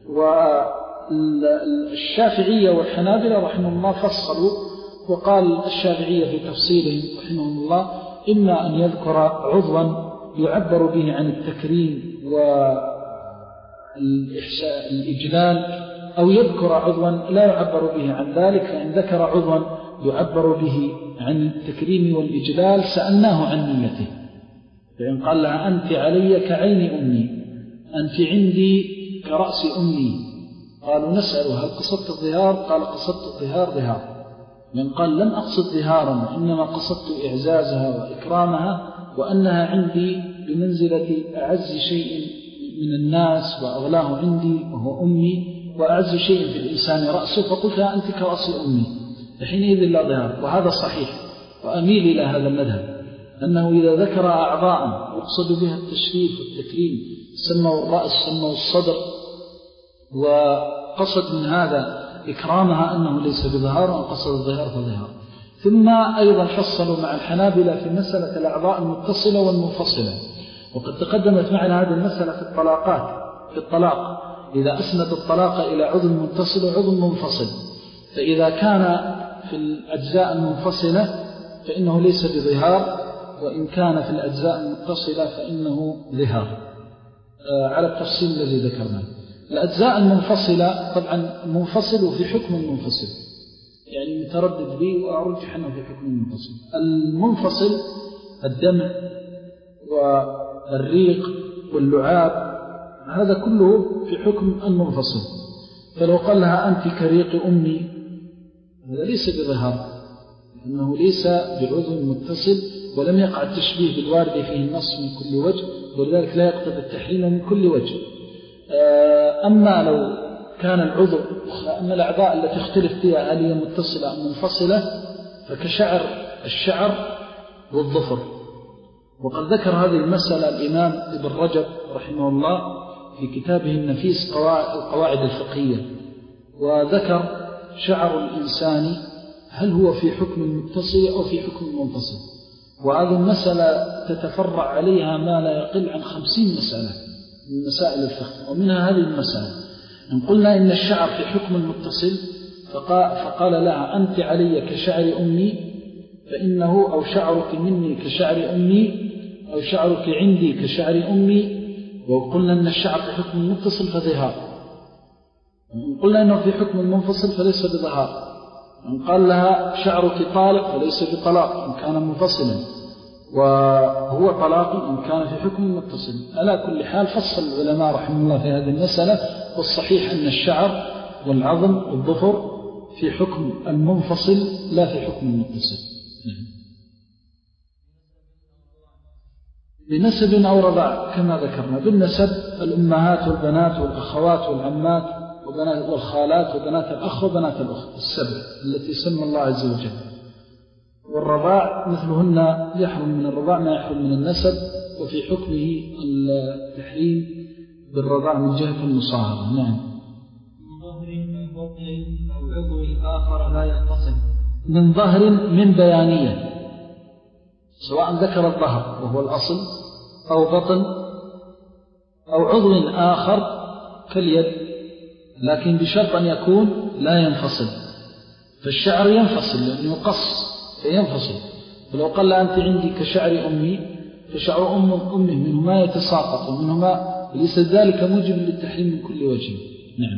والشافعية والحنابلة رحمه الله فصلوا، وقال الشافعية في تفصيلهم رحمه الله إما أن يذكر عضوا يعبر به عن التكريم والإجلال، أو يذكر عضوا لا يعبر به عن ذلك. فإن ذكر عضوا يعبر به عن التكريم والإجلال سألناه عن نيته. فإن قال لها أنت علي كعين أمي، أنت عندي كرأس أمي، قالوا نسأله هل قصدت الظهار؟ قال قصدت الظهار ظهار. من قال لم أقصد ظهارا وإنما قصدت إعزازها وإكرامها، وأنها عندي بمنزلة أعز شيء من الناس وأغلاه عندي وهو أمي، وأعز شيء في الإنسان رأسه، فقلتها أنت كرأس أمي، فحينئذ لا ظهار. وهذا صحيح، وأميل إلى هذا المذهب أنه إذا ذكر أعضاء يقصد بها التشريف والتكريم سموا الرأس سموا الصدر، وقصد من هذا إكرامها أنه ليس بظهار، وقصد الظهار فظهار. ثم أيضا حصلوا مع الحنابلة في مسألة الأعضاء المتصلة والمنفصلة، وقد تقدمت معنا هذه المسألة في الطلاقات. في الطلاق إذا أسند الطلاق إلى عضو متصل وعضو منفصل، فإذا كان في الأجزاء المنفصلة فإنه ليس بظهار، وإن كان في الأجزاء المتصلة فإنه ظهار، على التفصيل الذي ذكرناه. الأجزاء المنفصلة طبعا منفصل وفي حكم منفصل، يعني متردد به وأرجح أنه في حكم منفصل. المنفصل الدمع والريق واللعاب هذا كله في حكم المنفصل. فلو قال لها أنت كريق أمي هذا ليس بظهار، أنه ليس بعضو متصل، ولم يقع التشبيه بالوارد فيه النص من كل وجه، ولذلك لا يقتضي التحريم من كل وجه. أما لو كان العضو، أما الأعضاء التي اختلف فيها هل هي متصلة أم منفصلة، فكشعر الشعر والظفر. وقد ذكر هذه المسألة الإمام ابن رجب رحمه الله في كتابه النفيس القواعد الفقهية، وذكر شعر الإنسان هل هو في حكم المتصل أو في حكم المنفصل. وهذه المسألة تتفرع عليها ما لا يقل عن خمسين مسألة من مسائل الفقه، ومنها هذه المسألة. إن قلنا إن الشعر في حكم المتصل فقال لها أنت علي كشعر أمي فإنه، أو شعرك مني كشعر أمي، أو شعرك عندي كشعر أمي. وقلنا أن الشعر في حكم المتصل فظهار، قلنا أنه في حكم المنفصل فليس بظهار. من قال لها شعرك طالق فليس بطلاق إن كان منفصلا، وهو طلاق إن كان في حكم المتصل. على كل حال فصل العلماء رحمه الله في هذه المسألة، والصحيح أن الشعر والعظم والظفر في حكم المنفصل لا في حكم المتصل. بنسب أو رضاع كما ذكرنا. بالنسب الأمهات والبنات والأخوات والعمات وبنات والخالات وبنات الأخ وبنات الأخت السبع التي سمى الله عز وجل. والرضاع مثلهن يحرم من الرضاع ما يحرم من النسب، وفي حكمه التحريم بالرضاع من جهة المصاهرة. نعم.
من ظهر من بطن أو عضو آخر لا يتصل.
من ظهر من بيانية، سواء ذكر الظهر وهو الأصل أو بطن أو عضو آخر كاليد، لكن بشرط أن يكون لا ينفصل. فالشعر ينفصل لأنه يقص فينفصل. فلو قال أنت عندي كشعر أمي فشعر أم أمه منه ما يتساقط ومنه ما، وليس ذلك موجب للتحريم من كل وجه. نعم.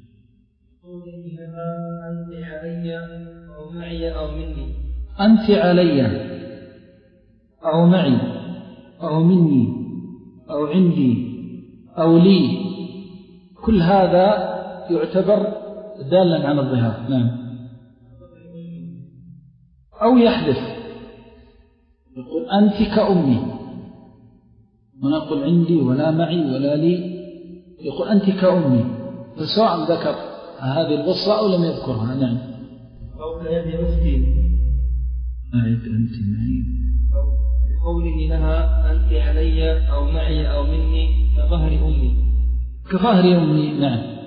أنت علي أو معي أو مني.
أنت علي أو معي أو مني أو عندي أو لي، كل هذا يعتبر دالا على الظهار. نعم. أو يحدث يقول أنت كأمي، ونقول عندي ولا معي ولا لي، يقول أنت كأمي، فسواء ذكر هذه الوصفة أو لم يذكرها. نعم.
أو كيد أختي
آية أنت معي،
قوله لها أنت علي أو معي أو مني كظهر أمي.
كظهر أمي. نعم.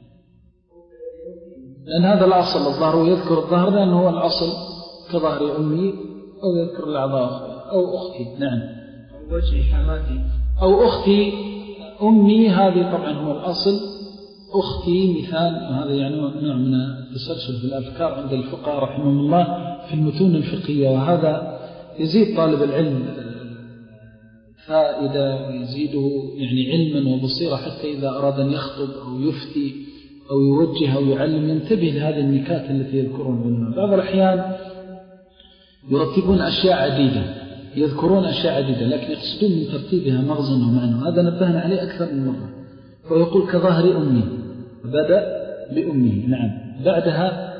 لأن هذا الأصل الظهر، يذكر الظهر لأنه هو الأصل كظهر أمي، أو يذكر الأعضاء أو أختي. نعم.
أو وجه حماتي
أو أختي. أمي هذه طبعا هو الأصل، أختي مثال. وهذا يعني نوع من التسلسل في الأفكار عند الفقهاء رحمهم الله في المتون الفقهية، وهذا يزيد طالب العلم فائدة ويزيده يعني علما وبصيرة، حتى إذا أراد أن يخطب أو يفتي أو يوجه أو يعلم ينتبه لهذه النكات التي يذكرون العلماء. بعض الأحيان يرتبون أشياء عديدة، يذكرون أشياء عديدة، لكن يقصدون من ترتيبها مغزى ومعنى، وهذا نبهنا عليه أكثر من مرة. فيقول كظهر أمي، بدأ بأمه. نعم. بعدها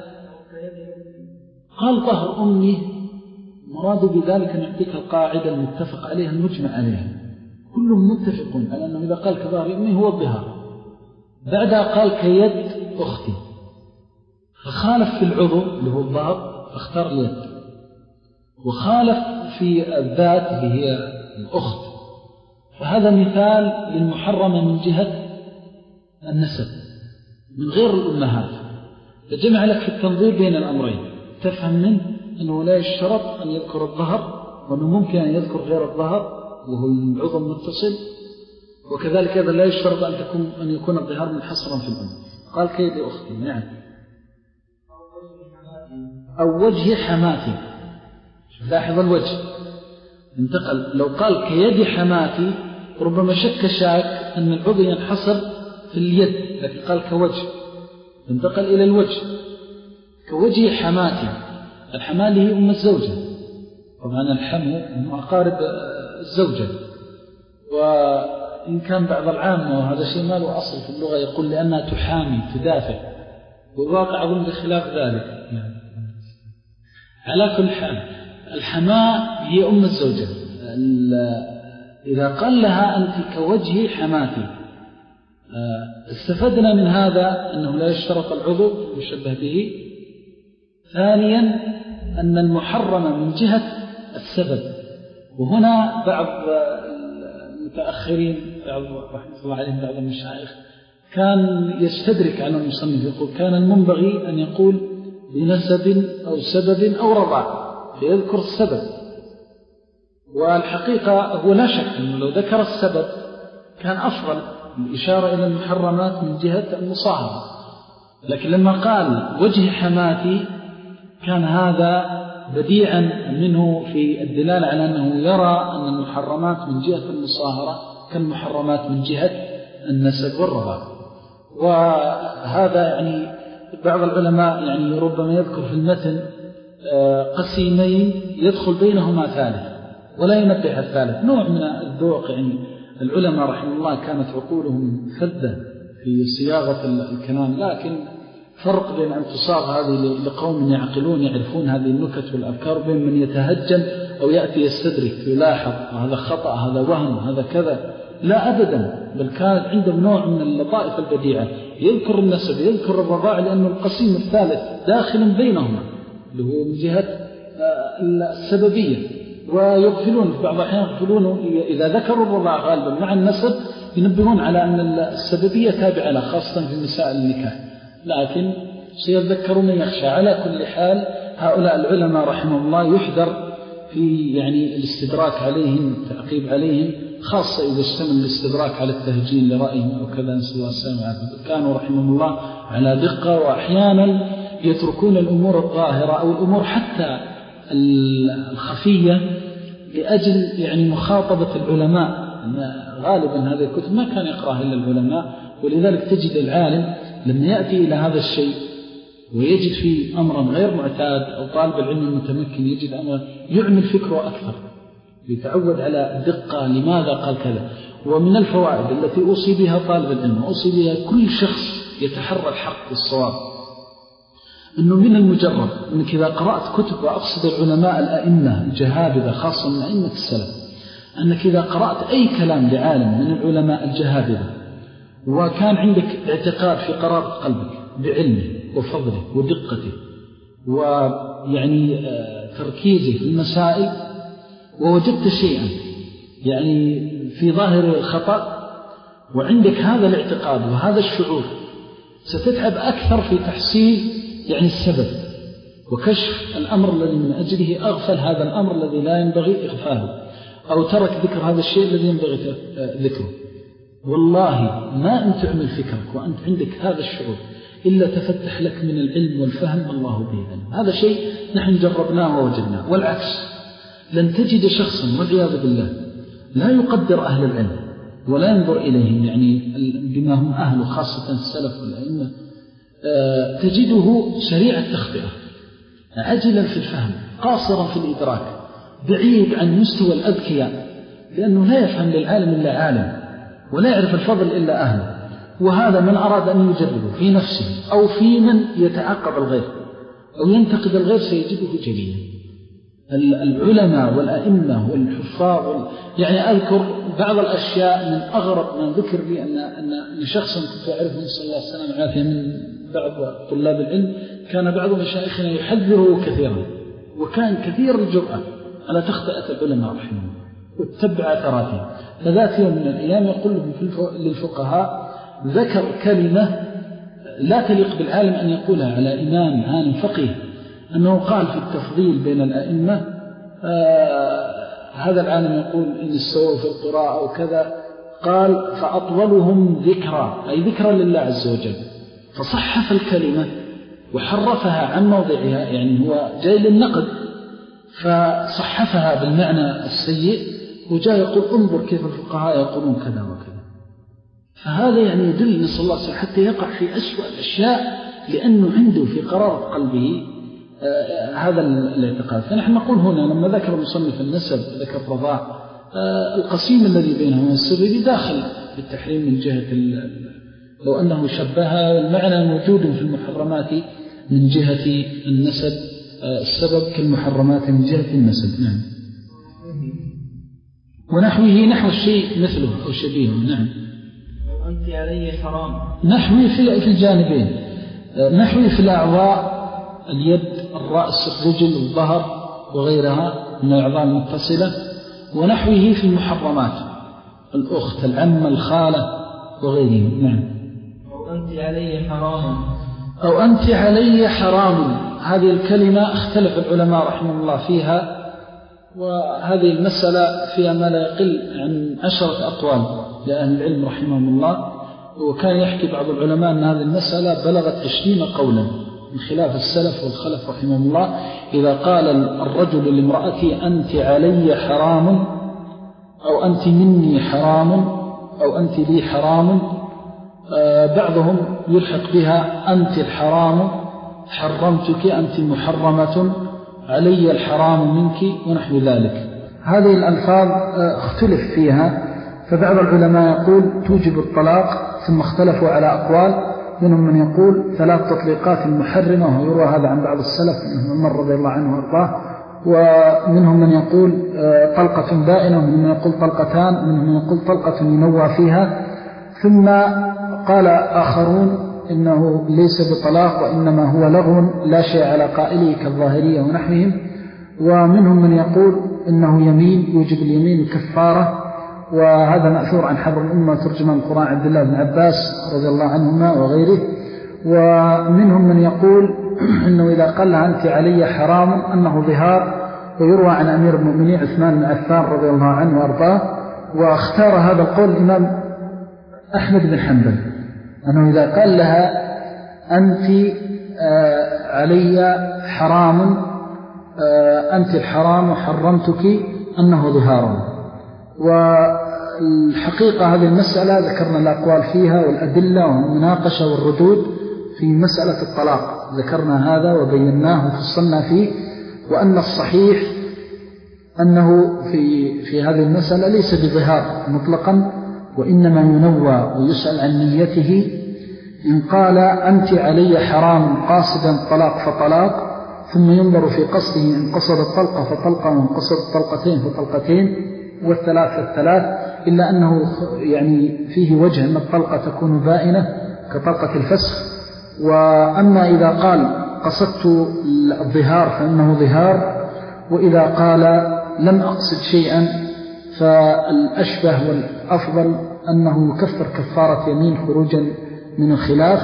قال ظهر أمي، مراد بذلك أن يعطيك القاعدة المتفق عليها المجمع عليها، كلهم متفقون على أنه إذا قال كظهر أمي هو الظهر. بعدها قال كيد أختي، فخالف في العضو اللي هو الظهر فاختار اليد، وخالف في الذات اللي هي الأخت. فهذا مثال للمحرمة من جهة النسب من غير الأمهات، فجمع لك في التنظير بين الأمرين. تفهم منه أنه لا يشترط أن يذكر الظهر، وأنه ممكن أن يذكر غير الظهر وهو العضو المتصل، وكذلك هذا لا يشترط أن تكون أن يكون الظهار منحصرا في الأم. قال كيد أختي. نعم. أو وجه حماتي. لاحظ الوجه انتقل. لو قال كيد حماتي ربما شك شاك أن العضو ينحصر في اليد، لكن قال كوجه، انتقل إلى الوجه. كوجه حماتي. الحمال هي أم الزوجة، طبعا الحمو من أقارب الزوجة، وإن كان بعض العامة وهذا شيء ما له أصل في اللغة يقول لأنها تحامي تدافع، والواقع أظن بخلاف ذلك. على كل حال الحماة هي أم الزوجة. إذا قال لها أنت كوجه حماتي، استفدنا من هذا أنه لا يشترط العضو المشبه به. ثانيا أن المحرم من جهة السبب، وهنا بعض المتأخرين بعض رحمة الله عليهم بعض المشايخ كان يستدرك على المصنف، يقول كان المنبغي أن يقول بنسب أو سبب أو رضاع فيذكر السبب. والحقيقة هو لا شك أنه لو ذكر السبب كان أفضل، الإشارة إلى المحرمات من جهة المصاهرة، لكن لما قال وجه حماتي كان هذا بديعا منه في الدلالة على أنه يرى أن المحرمات من جهة المصاهرة كالمحرمات من جهة النسب والرضاع. وهذا يعني بعض العلماء يعني ربما يذكر في المتن قسيمين يدخل بينهما ثالث ولا ينبه الثالث، نوع من الذوق. يعني العلماء رحمه الله كانت عقولهم فذة في صياغة الكلام، لكن فرق بين أن تصاغ هذه لقوم يعقلون يعرفون هذه النكت والأفكار، بين من يتهجم أو يأتي يستدرك يلاحظ هذا خطأ هذا وهم هذا كذا. لا أبدا، بل كانت عندهم نوع من اللطائف البديعة، يذكر النسب يذكر الرضاع لأنه القسيم الثالث داخل بينهما اللي هو من جهة السببية. ويغفلون في بعض الأحيان يغفلون إذا ذكروا الرضاع غالبا مع النسب ينبهون على أن السببية تابعة له خاصة في مسائل النكاح، لكن سيذكر من يخشى. على كل حال هؤلاء العلماء رحمه الله يحذر في يعني الاستدراك عليهم التعقيب عليهم، خاصة إذا اشتمل الاستدراك على التهجين لرأيهم أو كذا، نسأل الله السلامة. كانوا رحمهم الله على دقة، وأحيانا يتركون الأمور الظاهرة أو الأمور حتى الخفية لأجل يعني مخاطبة العلماء. غالبا هذه الكتب ما كان يقرأها إلا العلماء، ولذلك تجد العالم لما يأتي إلى هذا الشيء ويجد فيه أمرا غير معتاد، أو طالب العلم المتمكن يجد أمرا يعمل فكره أكثر، يتعود على الدقة لماذا قال كذا. ومن الفوائد التي أوصي بها طالب العلم أوصي بها كل شخص يتحرى الحق والصواب، أنه من المجرد أنك إذا قرأت كتب، وأقصد العلماء الأئمة الجهابذة خاصة من أئمة السلف، أنك إذا قرأت أي كلام لعالم من العلماء الجهابذة وكان عندك اعتقاد في قرارة قلبك بعلمه وفضله ودقته ويعني تركيزه في المسائل، ووجدت شيئا يعني في ظاهر الخطأ وعندك هذا الاعتقاد وهذا الشعور، ستتعب أكثر في تحصيل يعني السبب وكشف الأمر الذي من أجله أغفل هذا الأمر الذي لا ينبغي إغفاله، أو ترك ذكر هذا الشيء الذي ينبغي ذكره. والله ما أن تعمل فكرك وأنت عندك هذا الشعور إلا تفتح لك من العلم والفهم الله به. هذا شيء نحن جربناه ووجدناه. والعكس، لن تجد شخصا والعياذ بالله لا يقدر أهل العلم ولا ينظر إليهم يعني بما هم أهل، خاصة السلف والأئمة، تجده سريع التخطئة، عجلا في الفهم، قاصرا في الإدراك، بعيد عن مستوى الأذكياء، لأنه لا يفهم للعالم إلا عالم ولا يعرف الفضل إلا أهله. وهذا من أراد أن يجربه في نفسه أو في من يتعقب الغير أو ينتقد الغير سيجده جليلا. العلماء والأئمة والحفاظ، يعني أذكر بعض الأشياء من أغرب ما ذكر لي أن أن شخصا كنت أعرفه صلى الله عليه وسلم عافية من بعض طلاب العلم، كان بعض مشايخنا يحذره كثيرا، وكان كثير الجرأة على تخطئة العلماء رحمه الله واتبع أثراتهم. فذات يوم من الأيام يقول لهم للفقهاء ذكر كلمة لا تليق بالعالم أن يقولها على إمام عالم فقيه، أنه قال في التفضيل بين الأئمة آه هذا العالم يقول إن استووا في القراءة أو كذا، قال فأطولهم ذكرى، أي ذكرى لله عز وجل، فصحف الكلمة وحرفها عن موضعها، يعني هو جاي للنقد فصحفها بالمعنى السيء، وجاء يقول انظر كيف الفقهاء يقولون كذا وكذا. فهذا يعني يدل نسأل الله سبحانه حتى يقع في أسوأ الأشياء، لأنه عنده في قرارة قلبه آه هذا الاعتقاد. فنحن نقول هنا لما ذكر مصنف النسب ذكر الرضاع، آه القسيم الذي بينهما السبب داخل في التحريم من جهة لو أنه شبه المعنى موجود في المحرمات من جهة النسب السبب كالمحرمات من جهة النسب. نعم. ونحوه نحو الشيء مثله أو شبيهه. نعم.
أنت علي حرام.
نحوي في الجانبين، نحوي في الأعضاء اليد الرأس الرجل الظهر وغيرها من الأعضاء المتصلة، ونحوه في المحرمات الأخت العم الخالة وغيرهم. نعم.
أو أنت علي حرام.
أو أنت علي حرام، هذه الكلمة اختلف العلماء رحمه الله فيها، وهذه المسألة فيها ما لا يقل عن عشرة أقوال لأهل العلم رحمهم الله. وكان يحكي بعض العلماء أن هذه المسألة بلغت عشرين قولا من خلاف السلف والخلف رحمهم الله. إذا قال الرجل لامرأتي أنت علي حرام، أو أنت مني حرام، أو أنت لي حرام، بعضهم يلحق بها أنت الحرام حرمتك، أنت محرمة، علي الحرام منك ونحو ذلك. هذه الألفاظ اختلف فيها، فبعض العلماء يقول توجب الطلاق، ثم اختلفوا على أقوال، منهم من يقول ثلاث تطليقات محرمة، ويروى هذا عن بعض السلف منهم عمر رضي الله عنه وارضاه، ومنهم من يقول طلقة بائنة، ومنهم من يقول طلقتان، ومنهم من يقول طلقة ينوى فيها. ثم قال آخرون إنه ليس بطلاق وإنما هو لغو لا شيء على قائله كالظاهرية ونحوهم. ومنهم من يقول إنه يمين يوجب اليمين كفارة، وهذا مأثور عن حبر الأمة ترجمة القرآن عبد الله بن عباس رضي الله عنهما وغيره. ومنهم من يقول إنه إذا قال أنت علي حرام أنه ظهار، ويروى عن أمير المؤمنين عثمان بن عفان رضي الله عنه وأرضاه. واختار هذا القول الإمام أحمد بن حنبل، أنه إذا قال لها أنت علي حرام، أنت الحرام حرمتك، أنه ظهار. والحقيقة هذه المسألة ذكرنا الأقوال فيها والأدلة والمناقشة والردود في مسألة الطلاق، ذكرنا هذا وبيناه وفصلنا فيه، وأن الصحيح أنه في, في هذه المسألة ليس بظهار مطلقا، وإنما ينوى ويسأل عن نيته. إن قال أنت علي حرام قاصدا طلاق فطلاق، ثم ينظر في قصده إن قصد الطلقة فطلقة، وإن قصد الطلقتين فطلقتين، والثلاث الثلاث، إلا أنه يعني فيه وجه أن الطلقة تكون بائنة كطلقة الفسخ. وأما إذا قال قصدت الظهار فإنه ظهار، وإذا قال لم أقصد شيئا فالأشبه والأفضل أنه يكفر كفارة يمين خروجا من الخلاف.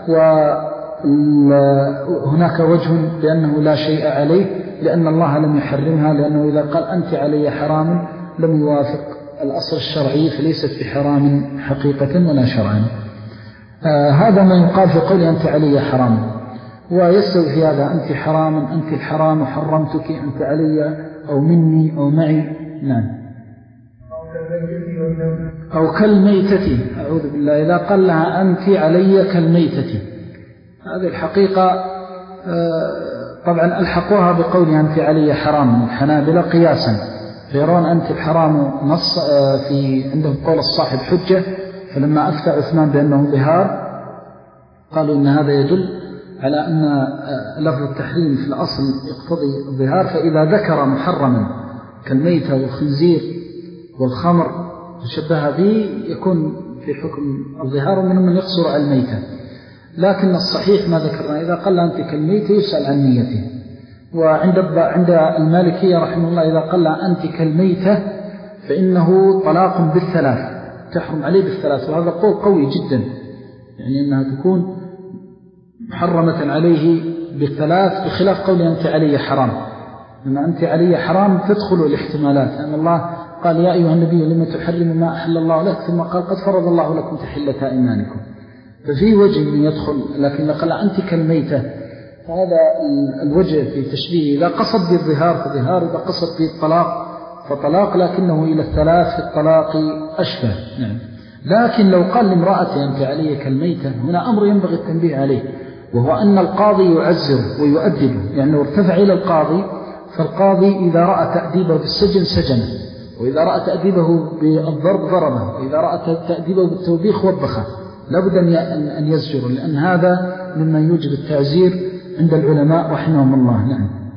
وهناك وجه بأنه لا شيء عليه، لأن الله لم يحرمها، لأنه إذا قال أنت علي حرام لم يوافق الأصل الشرعي، فليست بحرام حقيقة ولا شرعا. آه هذا ما يقال في قول أنت علي حرام، ويستوي في هذا أنت حرام، أنت الحرام حرمتك، أنت علي، أو مني أو معي. نعم. أو كالميتة، أعوذ بالله، إذا قال لها أنت علي كالميتة، هذه الحقيقة آه طبعا ألحقوها بقول أنت علي حرام الحنابلة قياسا، فيرون أنت الحرام نص في عندهم قول الصاحب حجة، فلما أفتى عثمان بأنه ظهار قالوا إن هذا يدل على أن لفظ التحريم في الأصل يقتضي الظهار، فإذا ذكر محرما كالميتة والخنزير والخمر تشبه به يكون في حكم الظهار، ومن من يقصر على الميتة. لكن الصحيح ما ذكرنا، إذا قال أنت كالميتة يسأل عن نيته. وعند عند المالكية رحمه الله إذا قال أنت كالميتة فإنه طلاق بالثلاث، تحرم عليه بالثلاث، وهذا قول قوي جدا، يعني أنها تكون محرمة عليه بالثلاث، بخلاف قول أنت علي حرام. لما أنت علي حرام تدخل الاحتمالات، أن الله قال يا أيها النبي لما تحرم ما أحل الله لك، ثم قال قد فرض الله لكم تحلة أيمانكم، ففي وجه من يدخل. لكن قال أنت كالميتة، هذا الوجه في تشبيه، إذا قصد بالظهار فظهار، إذا قصد بالطلاق فطلاق، لكنه إلى الثلاث في الطلاق أشبه. نعم. لكن لو قال لامرأة أنت علي كالميتة، هنا أمر ينبغي التنبيه عليه، وهو أن القاضي يعزر ويؤدبه، يعني لو ارتفع إلى القاضي، فالقاضي إذا رأى تأديبه بالسجن سجنه، وإذا رأى تأديبه بالضرب ضربه، وإذا رأى تأديبه بالتوبيخ وبخه، لابد أن يزجر، لأن هذا مما يوجب التعزير عند العلماء رحمهم الله. نعم.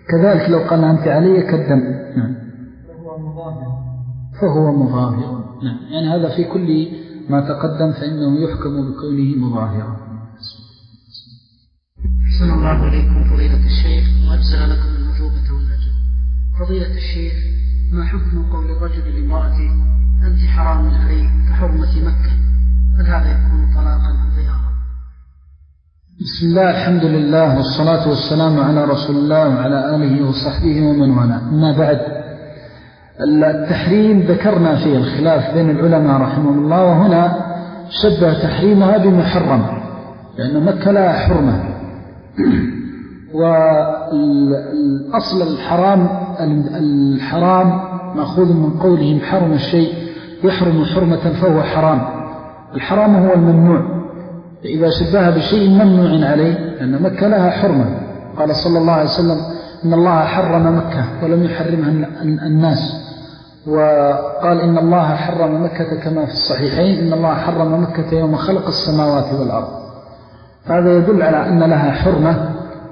كذلك لو قال أنت علي كالدم نعم فهو مظاهر فهو مظاهر نعم يعني هذا في كل ما تقدم فإنه يحكم بكونه مظاهرا.
أحسن الله عليكم فضيلة الشيخ وأجزل لكم المثوبة والأجر. فضيلة الشيخ ما حكم قول الرجل لامرأته أنت حرام عليك كحرمة مكة؟ هل هذا يكون طلاقا أم ظهارا؟
بسم الله الحمد لله والصلاة والسلام على رسول الله وعلى آله وصحبه ومن والاه. أما بعد التحريم ذكرنا فيه الخلاف بين العلماء رحمهم الله وهنا شبه تحريمها بمحرم لأن مكة لها حرمة والأصل الحرام الحرام مأخوذ من قولهم حرم الشيء يحرم حرمة فهو حرام. الحرام هو الممنوع إذا شبه بشيء ممنوع عليه لأن مكة لها حرمة. قال صلى الله عليه وسلم إن الله حرم مكة ولم يحرمها الناس وقال إن الله حرم مكة كما في الصحيحين إن الله حرم مكة يوم خلق السماوات والأرض. هذا يدل على أن لها حرمة.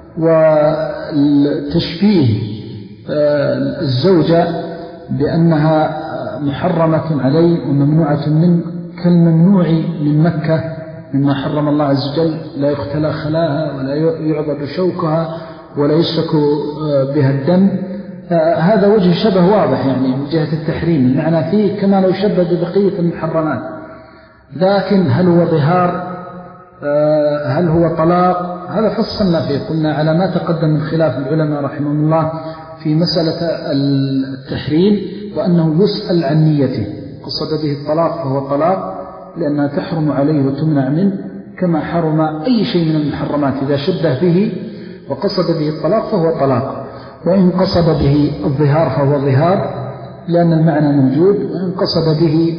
والتشبيه الزوجة بأنها محرمة عليه وممنوعة منه كالممنوع من مكة مما حرم الله عز وجل لا يختلى خلاها ولا يعضد شوكها ولا يسفك بها الدم. هذا وجه شبه واضح يعني من جهة التحريم المعنى فيه كما لو شبه ببقية المحرمات. لكن هل هو ظهار هل هو طلاق هذا فصلنا فيه. قلنا على ما تقدم من خلاف العلماء رحمهم الله في مسألة التحريم وأنه يسأل عن نيته. قصد به الطلاق فهو طلاق لأنها تحرم عليه وتمنع منه كما حرم أي شيء من المحرمات إذا شبه به وقصد به الطلاق فهو طلاق. وإن قصد به الظهار فهو ظهار لأن المعنى موجود. وإن قصد به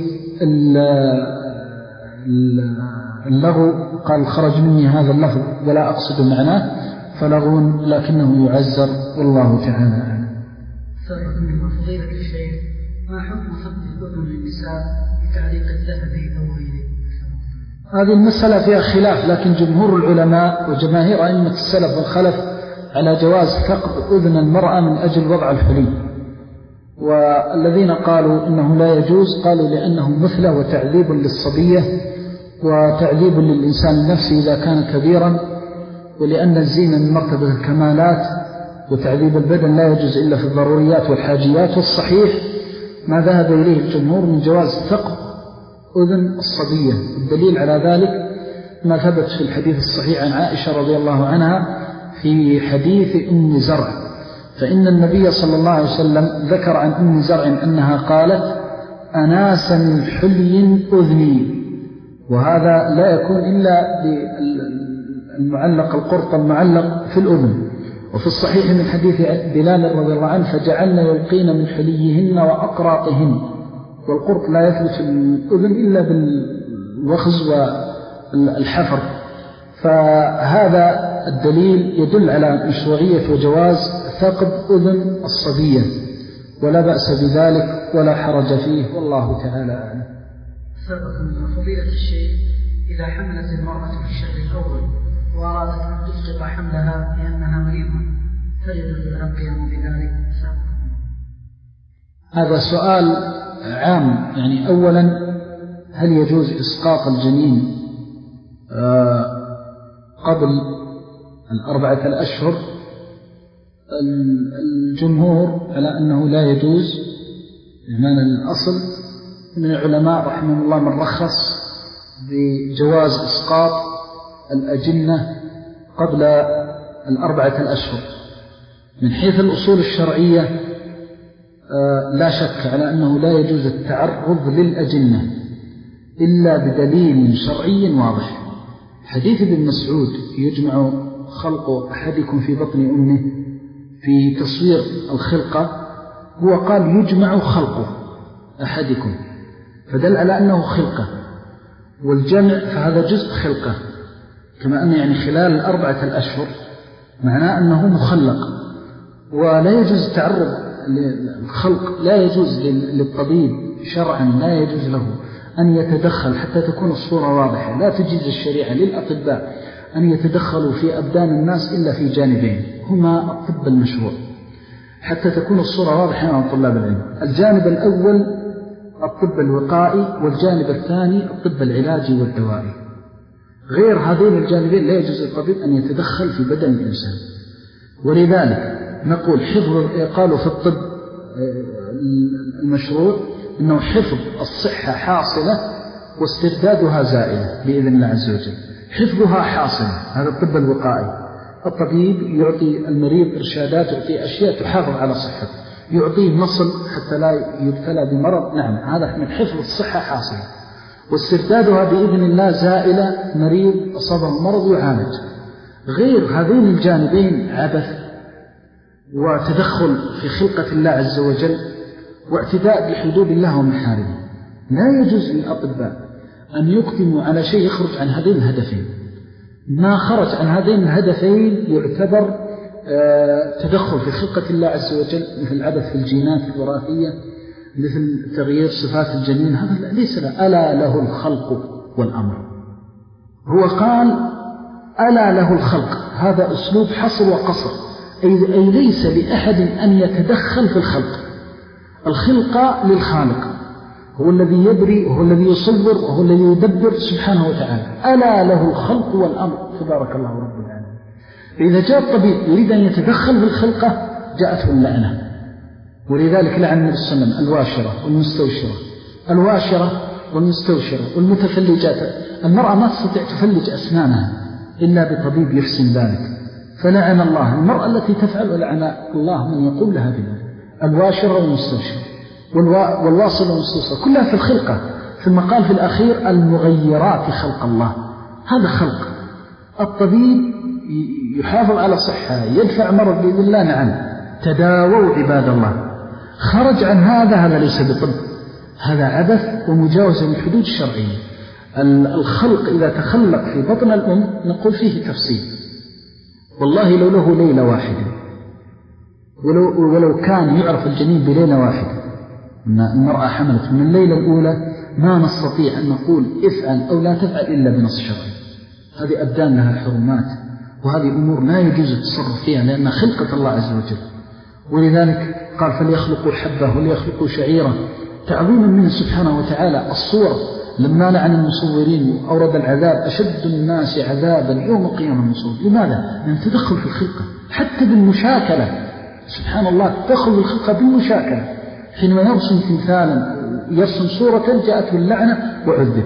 اللغو قال خرج مني هذا اللفظ ولا أقصد معناه فلغو لكنه يعزر والله تعالى أعلم.
فضيلة الشيخ ما حكم خط الأذن للنساء بتعليق الذهب أو غيره؟
هذه المسألة فيها خلاف لكن جمهور العلماء وجماهير أئمة السلف والخلف على جواز فقد أذن المرأة من أجل وضع الحلي. والذين قالوا إنه لا يجوز قالوا لأنه مثله وتعذيب للصبية وتعذيب للإنسان النفسي إذا كان كبيرا ولأن الزينة من مرتبة الكمالات وتعذيب البدن لا يجوز إلا في الضروريات والحاجيات. والصحيح ما ذهب إليه الجمهور من جواز فقد أذن الصبية. الدليل على ذلك ما ثبت في الحديث الصحيح عن عائشة رضي الله عنها في حديث أم زرع فإن النبي صلى الله عليه وسلم ذكر عن أم زرع أنها قالت أناسا حلي أذني. وهذا لا يكون إلا بالمعلق القرط المعلق في الأذن. وفي الصحيح من حديث بلال رضي الله عنه فجعلنا يلقين من حليهن وأقراطهن. والقرط لا يثبت في الأذن إلا بالوخز والحفر. فهذا الدليل يدل على مشروعية وجواز ثقب أذن الصبية ولا بأس بذلك ولا حرج فيه والله تعالى أعلم.
فضيلة الشيخ إذا حملت المرأة في الشهر الأول وأرادت أن تسقط حملها لأنها مريضة فيجوز لها القيام بذلك؟
هذا سؤال عام يعني. أولا هل يجوز إسقاط الجنين قبل الأربعة الأشهر؟ الجمهور على أنه لا يجوز بمعنى الأصل من العلماء رحمه الله من رخص بجواز إسقاط الأجنة قبل الأربعة الأشهر. من حيث الأصول الشرعية لا شك على أنه لا يجوز التعرض للأجنة إلا بدليل شرعي واضح. حديث ابن مسعود يجمع خلق أحدكم في بطن أمه في تصوير الخلقة هو قال يجمع خلقه أحدكم فدل على أنه خلقة. والجمع فهذا جزء خلقة كما أن يعني خلال الأربعة الأشهر معناه أنه مخلق. ولا يجوز تعرض الخلق لا يجوز للطبيب شرعا لا يجوز له أن يتدخل حتى تكون الصورة واضحة. لا تجيز الشريعة للأطباء أن يتدخلوا في أبدان الناس إلا في جانبين هما الطب المشروع حتى تكون الصورة واضحة عن طلاب العلم. الجانب الأول الطب الوقائي، والجانب الثاني الطب العلاجي والدوائي. غير هذين الجانبين لا يجوز للطبيب أن يتدخل في بدن الإنسان. ولذلك نقول حفظ، قالوا في الطب المشروع أنه حفظ الصحة حاصلة واستردادها زائلة بإذن الله عز وجل. حفظها حاصلة، هذا الطب الوقائي. الطبيب يعطي المريض إرشادات، يعطي أشياء تحافظ على صحته، يعطيه نصل حتى لا يبتلى بمرض. نعم، هذا من حفظ الصحة حاصلة. واستردادها بإذن الله زائلة، مريض أصابه مرض يعالج. غير هذين الجانبين عبث وتدخل في خلقة الله عز وجل واعتداء بحدود الله ومحارمه. لا يجوز للأطباء أن يقدموا على شيء يخرج عن هذين الهدفين. ما خرج عن هذين الهدفين يعتبر تدخل في خلقة الله عز وجل، مثل العبث في الجينات الوراثية، مثل تغيير صفات الجنين. هذا ليس له. ألا له الخلق والأمر. هو قال ألا له الخلق، هذا أسلوب حصر وقصر، أي ليس لأحد أن يتدخل في الخلق. الخلق للخالق، هو الذي يبري وهو الذي يصور وهو الذي يدبر سبحانه وتعالى. ألا له الخلق والأمر، تبارك الله رب العالمين. فإذا جاء الطبيب يريد أن يتدخل في الخلقة جاءته اللعنة. ولذلك لعن النبي صلى الله عليه وسلم الواشرة والمستوشرة، الواشرة والمستوشرة والمتفلجات. المرأة ما تستطيع تفلج أسنانها إلا بطبيب يحسن ذلك، فلعن الله المرأة التي تفعل، ولعن الله من يقول لها بذلك. الواشرة والمستوشرة والواصل والمستوصل كلها في الخلقة. ثم قال في الأخير المغيرات خلق الله، هذا خلق. الطبيب يحافظ على صحة، يدفع مرض بإذن الله. نعم، تداووا عباد الله. خرج عن هذا، هذا ليس بطب، هذا عبث ومجاوزة للحدود الشرعية. الخلق إذا تخلق في بطن الأم نقول فيه تفصيل. والله لو له ليلة واحدة، ولو, ولو كان يعرف الجنين بليلة واحدة، أن المرأة حملت من الليلة الأولى، ما نستطيع أن نقول افعل أو لا تفعل إلا بنص شرعي. هذه أبدان لها حرمات، وهذه أمور لا يجوز التصرف فيها لأنها خلقة الله عز وجل. ولذلك قال فليخلقوا حبة وليخلقوا شعيرة، تعظيما منه سبحانه وتعالى. الصور لما لعن المصورين وأورد العذاب، أشد الناس عذابا يوم القيامة المصور. لماذا؟ لأن تدخل في الخلقة حتى بالمشاكلة. سبحان الله، تدخل في الخلقة بالمشاكلة. حينما يرسم تمثالا، يرسم صورة، جاءته اللعنة وعذب.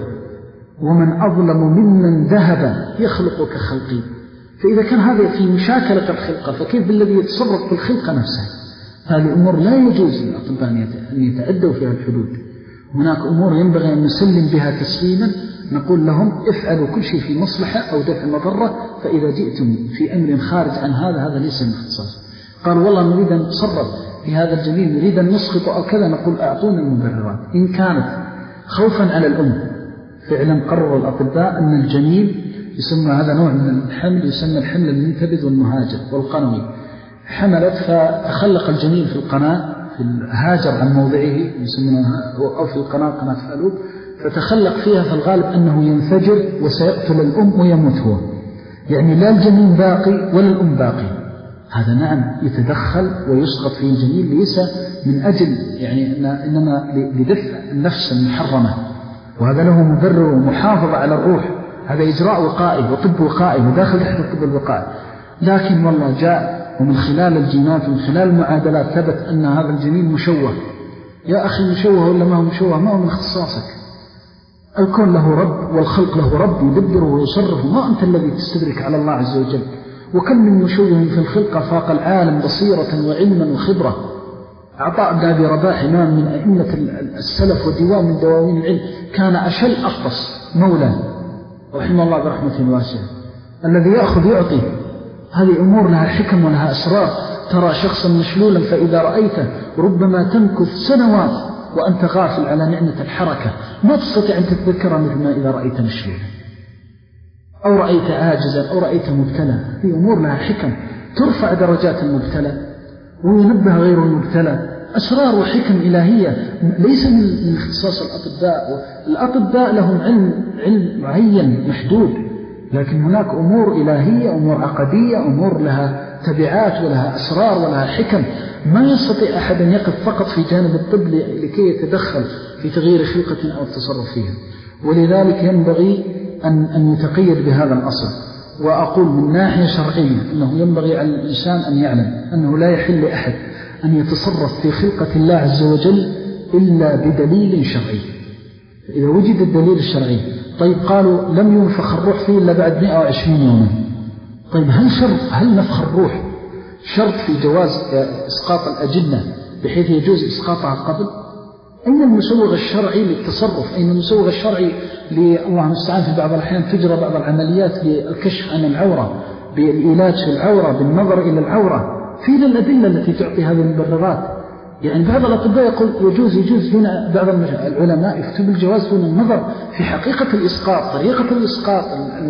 ومن أظلم ممن ذهب يخلق كخلقي. فإذا كان هذا في مشاكلة الخلقة، فكيف بالذي يتصرف في الخلقة نفسها؟ هذه أمور لا يجوز للأطباء أن يتعدوا فيها الحدود. هناك أمور ينبغي أن نسلم بها تسليما، نقول لهم افعلوا كل شيء في مصلحة أو دفع مضرة، فإذا جئتم في أمر خارج عن هذا، هذا ليس من اختصاص. قال والله نريد أن نتصرف في هذا الجنين، نريد أن نسخط أو كذا، نقول أعطونا المبررات. إن كانت خوفا على الأم، فعلا قرر الأطباء أن الجنين يسمى، هذا نوع من الحمل يسمى الحمل المنتبذ والمهاجر والقنوي. حملت فتخلق الجنين في القناة، في الهاجر عن موضعه يسمونها، أو في القناة قناة فالوب، فتخلق فيها، فالغالب أنه ينفجر وسيقتل الأم ويموت هو. يعني لا الجنين باقي ولا الأم باقي. هذا نعم يتدخل ويسقط فيه الجنين، ليس من أجل يعني إنما لدفع النفس المحرمة، وهذا له مبرر ومحافظة على الروح. هذا إجراء وقائي وطب وقائي وداخل تحت الطب الوقائي. لكن والله جاء ومن خلال الجينات ومن خلال المعادلات ثبت أن هذا الجنين مشوه. يا أخي مشوه ولا ما هو مشوه، ما هو من اختصاصك. الكون له رب والخلق له رب يدبره ويصرفه، ما أنت الذي تستدرك على الله عز وجل. وكم من مشوه في الخلقة فاق العالم بصيرة وعلما وخبرة. عطاء بن أبي رباح إمام من أئمة السلف وديوان من دواوين العلم، كان أشل أقص مولى رحمه الله برحمة واسعة، الذي يأخذ يعطي. هذه أمور لها حكم ولها أسرار. ترى شخصا مشلولا فإذا رأيته ربما تمكث سنوات وأنت غافل على نعمة الحركة، ما تستطيع أن تتذكرها مثل ما إذا رأيت مشلولا أو رأيت عاجزا أو رأيت مبتلى. هذه أمور لها حكم، ترفع درجات المبتلى وينبه غير المبتلى. أسرار وحكم إلهية ليس من اختصاص الأطباء. الأطباء لهم علم علم معين محدود، لكن هناك أمور إلهية، أمور عقدية، أمور لها تبعات ولها أسرار ولها حكم. ما يستطيع أحد أن يقف فقط في جانب الطب لكي يتدخل في تغيير خلقة أو التصرف فيها، ولذلك ينبغي أن, أن يتقيد بهذا الأصل. وأقول من ناحية شرعية أنه ينبغي على الإنسان أن يعلم أنه لا يحل لأحد أن يتصرف في خلقة الله عز وجل إلا بدليل شرعي. إذا وجد الدليل الشرعي، طيب قالوا لم ينفخ الروح فيه إلا بعد مئة وعشرين يوما، طيب هل شرط هل نفخ الروح شرط في جواز إسقاط الأجنة بحيث يجوز إسقاطها قبل؟ أين المسوغ الشرعي للتصرف؟ أين المسوغ الشرعي لله المستعان في بعض الأحيان تجرى بعض العمليات للكشف عن العورة بالعلاج في العورة بالنظر إلى العورة؟ في الأدلة التي تعطي هذه المبررات. يعني بعض الأطباء يقول يجوز يجوز هنا، بعض العلماء يفتوا بالجواز دون النظر في حقيقة الإسقاط، طريقة الإسقاط،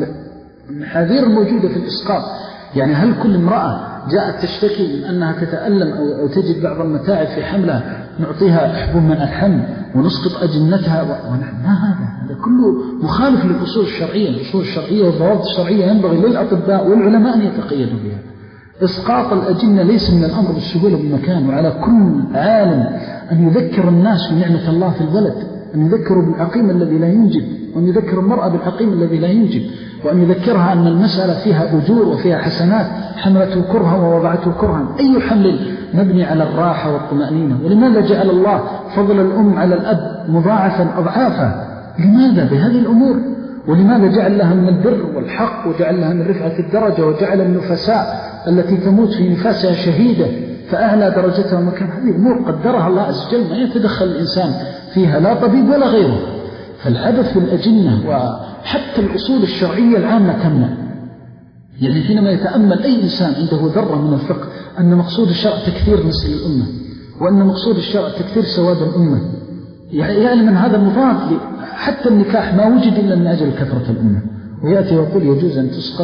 المحاذير الموجودة في الإسقاط. يعني هل كل امرأة جاءت تشتكي من أنها تتألم أو تجد بعض المتاعب في حملها نعطيها حبوب منع الحمل ونسقط أجنتها؟ ما هذا هذا كله مخالف للأصول الشرعية. الأصول الشرعية والضوابط الشرعية ينبغي للأطباء والعلماء أن يتقيدوا بها. إسقاط الأجنة ليس من الأمر بالسهولة بمكان، وعلى كل عالم أن يذكر الناس بنعمة الله في الولد، أن يذكروا بالعقيم الذي لا ينجب، وأن يذكر المرأة بالعقيم الذي لا ينجب، وأن يذكرها أن المسألة فيها أجور وفيها حسنات، حملته كرها ووضعته كرها. أي حمل مبني على الراحة والطمأنينة. ولماذا جعل الله فضل الأم على الأب مضاعفا أضعافا؟ لماذا بهذه الأمور؟ ولماذا جعل لها من البر والحق، وجعل لها من رفعة الدرجة، وجعل النفساء التي تموت في نفاسها شهيدة فأعلى درجتها ومكان؟ هذه أمور قدرها الله عز وجل، ما يتدخل الإنسان فيها لا طبيب ولا غيره. فالعبث بالأجنة وحتى الأصول الشرعية العامة تمنع. يعني حينما يتأمل أي إنسان عنده ذرة من الفقه أن مقصود الشرع تكثير نسل الأمة، وأن مقصود الشرع تكثير سواد الأمة، يعلم أن هذا مضاد. حتى النكاح ما وجد إلا من أجل كثرة الأمة، ويأتي ويقول يجوز أن تسقط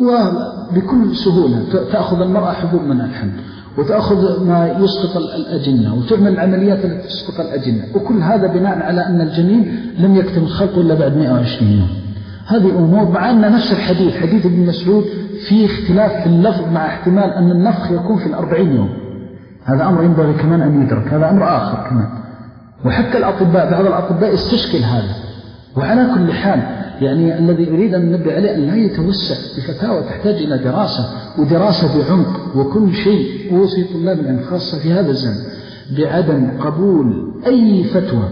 وبكل سهولة. تأخذ المرأة حبوب منع الحمل، وتأخذ ما يسقط الأجنة، وتعمل العمليات التي تسقط الأجنة، وكل هذا بناء على أن الجنين لم يكتمل خلقه إلا بعد مئة وعشرين يوم. هذه أمور، مع أن نفس الحديث حديث ابن مسعود فيه اختلاف في اللفظ، مع احتمال أن النفخ يكون في الأربعين يوم. هذا أمر ينبغي كمان أن يدرك، هذا أمر آخر كمان. وحتى الأطباء، بعض الأطباء يستشكل هذا. وعلى كل حال يعني الذي أريد أن ننبه عليه أن لا يتوسع بفتاوى تحتاج إلى دراسة، ودراسة بعمق. وكل شيء أوصي طلاب العلم خاصة في هذا الزمن بعدم قبول أي فتوى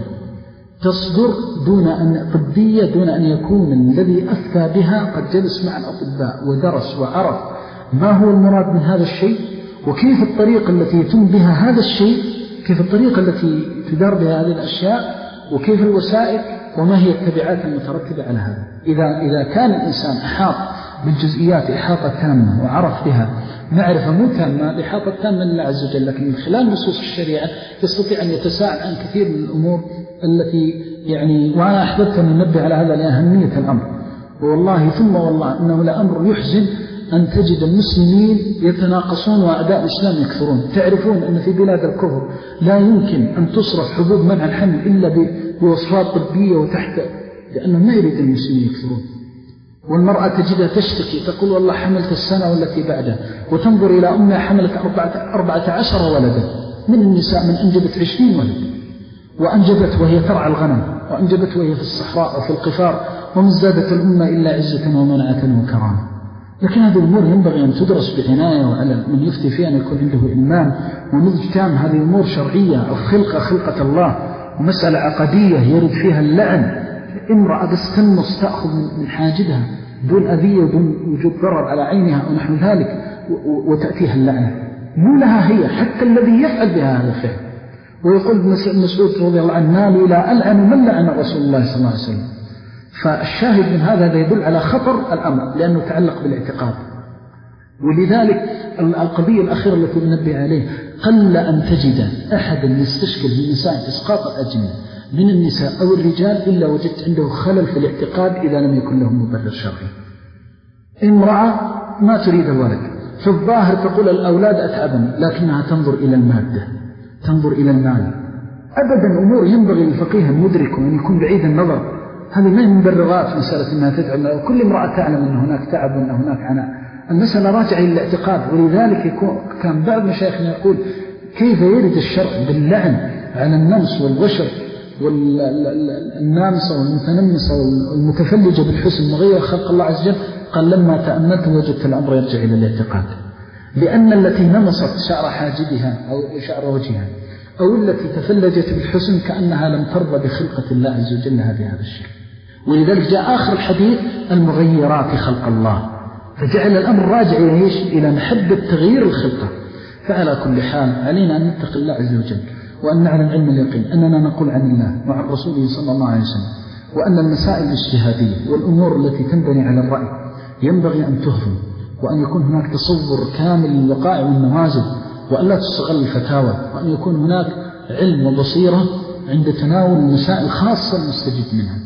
تصدر دون أن طبية دون أن يكون الذي أفتى بها قد جلس مع الأطباء ودرس وعرف ما هو المراد من هذا الشيء، وكيف الطريقة التي يتم بها هذا الشيء، كيف الطريقة التي تدار بها هذه الأشياء، وكيف الوسائل، وما هي التبعات المترتبة على هذا. إذا, إذا كان الإنسان أحاط بالجزئيات إحاطة تامة وعرف بها معرفة مو تامة الإحاطة تامة لله عز وجل، لكن من خلال نصوص الشريعة يستطيع أن يتساءل عن كثير من الأمور التي يعني. وأنا أحببت أن ننبه على هذا لأهمية الأمر. والله ثم والله إنه لأمر يحزن أن تجد المسلمين يتناقصون وأعداء الإسلام يكثرون. تعرفون أن في بلاد الكفر لا يمكن أن تصرف حبوب منع الحمل إلا بوصفات طبية وتحت، لأنه ما يريد المسلمين يكثرون. والمرأة تجدها تشتكي تقول والله حملت السنة والتي بعدها، وتنظر إلى أمها حملت أربعة عشر ولدا من النساء، من أنجبت عشرين ولد، وأنجبت وهي ترعى الغنم، وأنجبت وهي في الصحراء وفي القفار، وما ازدادت الأمة إلا عزة ومنعة وكرامة. لكن هذه الأمور ينبغي أن تدرس بعناية، وعلى من يفتي فيها أن يكون عنده إلمام ونضج تام. هذه أمور شرعية، الخلقة خلقة الله، ومسألة عقدية يرد فيها اللعن. امرأة بس تنص تأخذ من حاجدها دون أذية ودون وجود ضرر على عينها أو نحو ذلك، وتأتيها اللعنة مو لها هي، حتى الذي يفعل بها هذا الفعل. ويقول ابن مسعود رضي الله عنه ما لي لا ألعن من لعن رسول الله صلى الله عليه وسلم. فالشاهد من هذا يدل على خطر الأمر لأنه يتعلق بالاعتقاد. ولذلك القضية الأخيرة التي ننبه عليه، قل أن تجد أحدا يستشكل في النساء إسقاط الأجنة من النساء أو الرجال إلا وجدت عنده خلل في الاعتقاد إذا لم يكن له مبرر شرعي. امرأة ما تريد الولد، في الظاهر تقول الأولاد أتعبني، لكنها تنظر إلى المادة، تنظر إلى المال. أبدا أمور ينبغي للفقيه المدرك وأن يكون بعيد النظر. هذه ما هي مبررات مسألة أنها تتعب. كل امرأة تعلم أن هناك تعب وأن هناك عناء. المسألة راجعة إلى الاعتقاد. ولذلك يكون كان بعض مشايخنا يقول كيف يرد الشرع باللعن على النمس والبشر والنامسة والمتنمسة والمتفلجة بالحسن مغير خلق الله عز وجل؟ قال لما تأملت وجدت الأمر يرجع إلى الاعتقاد، لأن التي نمصت شعر حاجبها أو شعر وجهها أو التي تفلجت بالحسن كأنها لم ترضى بخلقة الله عز وجل هذا الشيء. ولذلك جاء آخر الحديث المغيرات خلق الله، فجعل الأمر راجع إلى محبة تغيير الخلقة. فعلى كل حال علينا أن نتقي الله عز وجل، وأن نعلم علم اليقين أننا نقول عن الله وعن رسوله صلى الله عليه وسلم، وأن المسائل الاجتهادية والأمور التي تنبني على الرأي ينبغي أن تهضم، وأن يكون هناك تصور كامل للوقائع والنوازل، وأن لا تستغل الفتاوى، وأن يكون هناك علم وبصيرة عند تناول المسائل خاصة المستجد منها.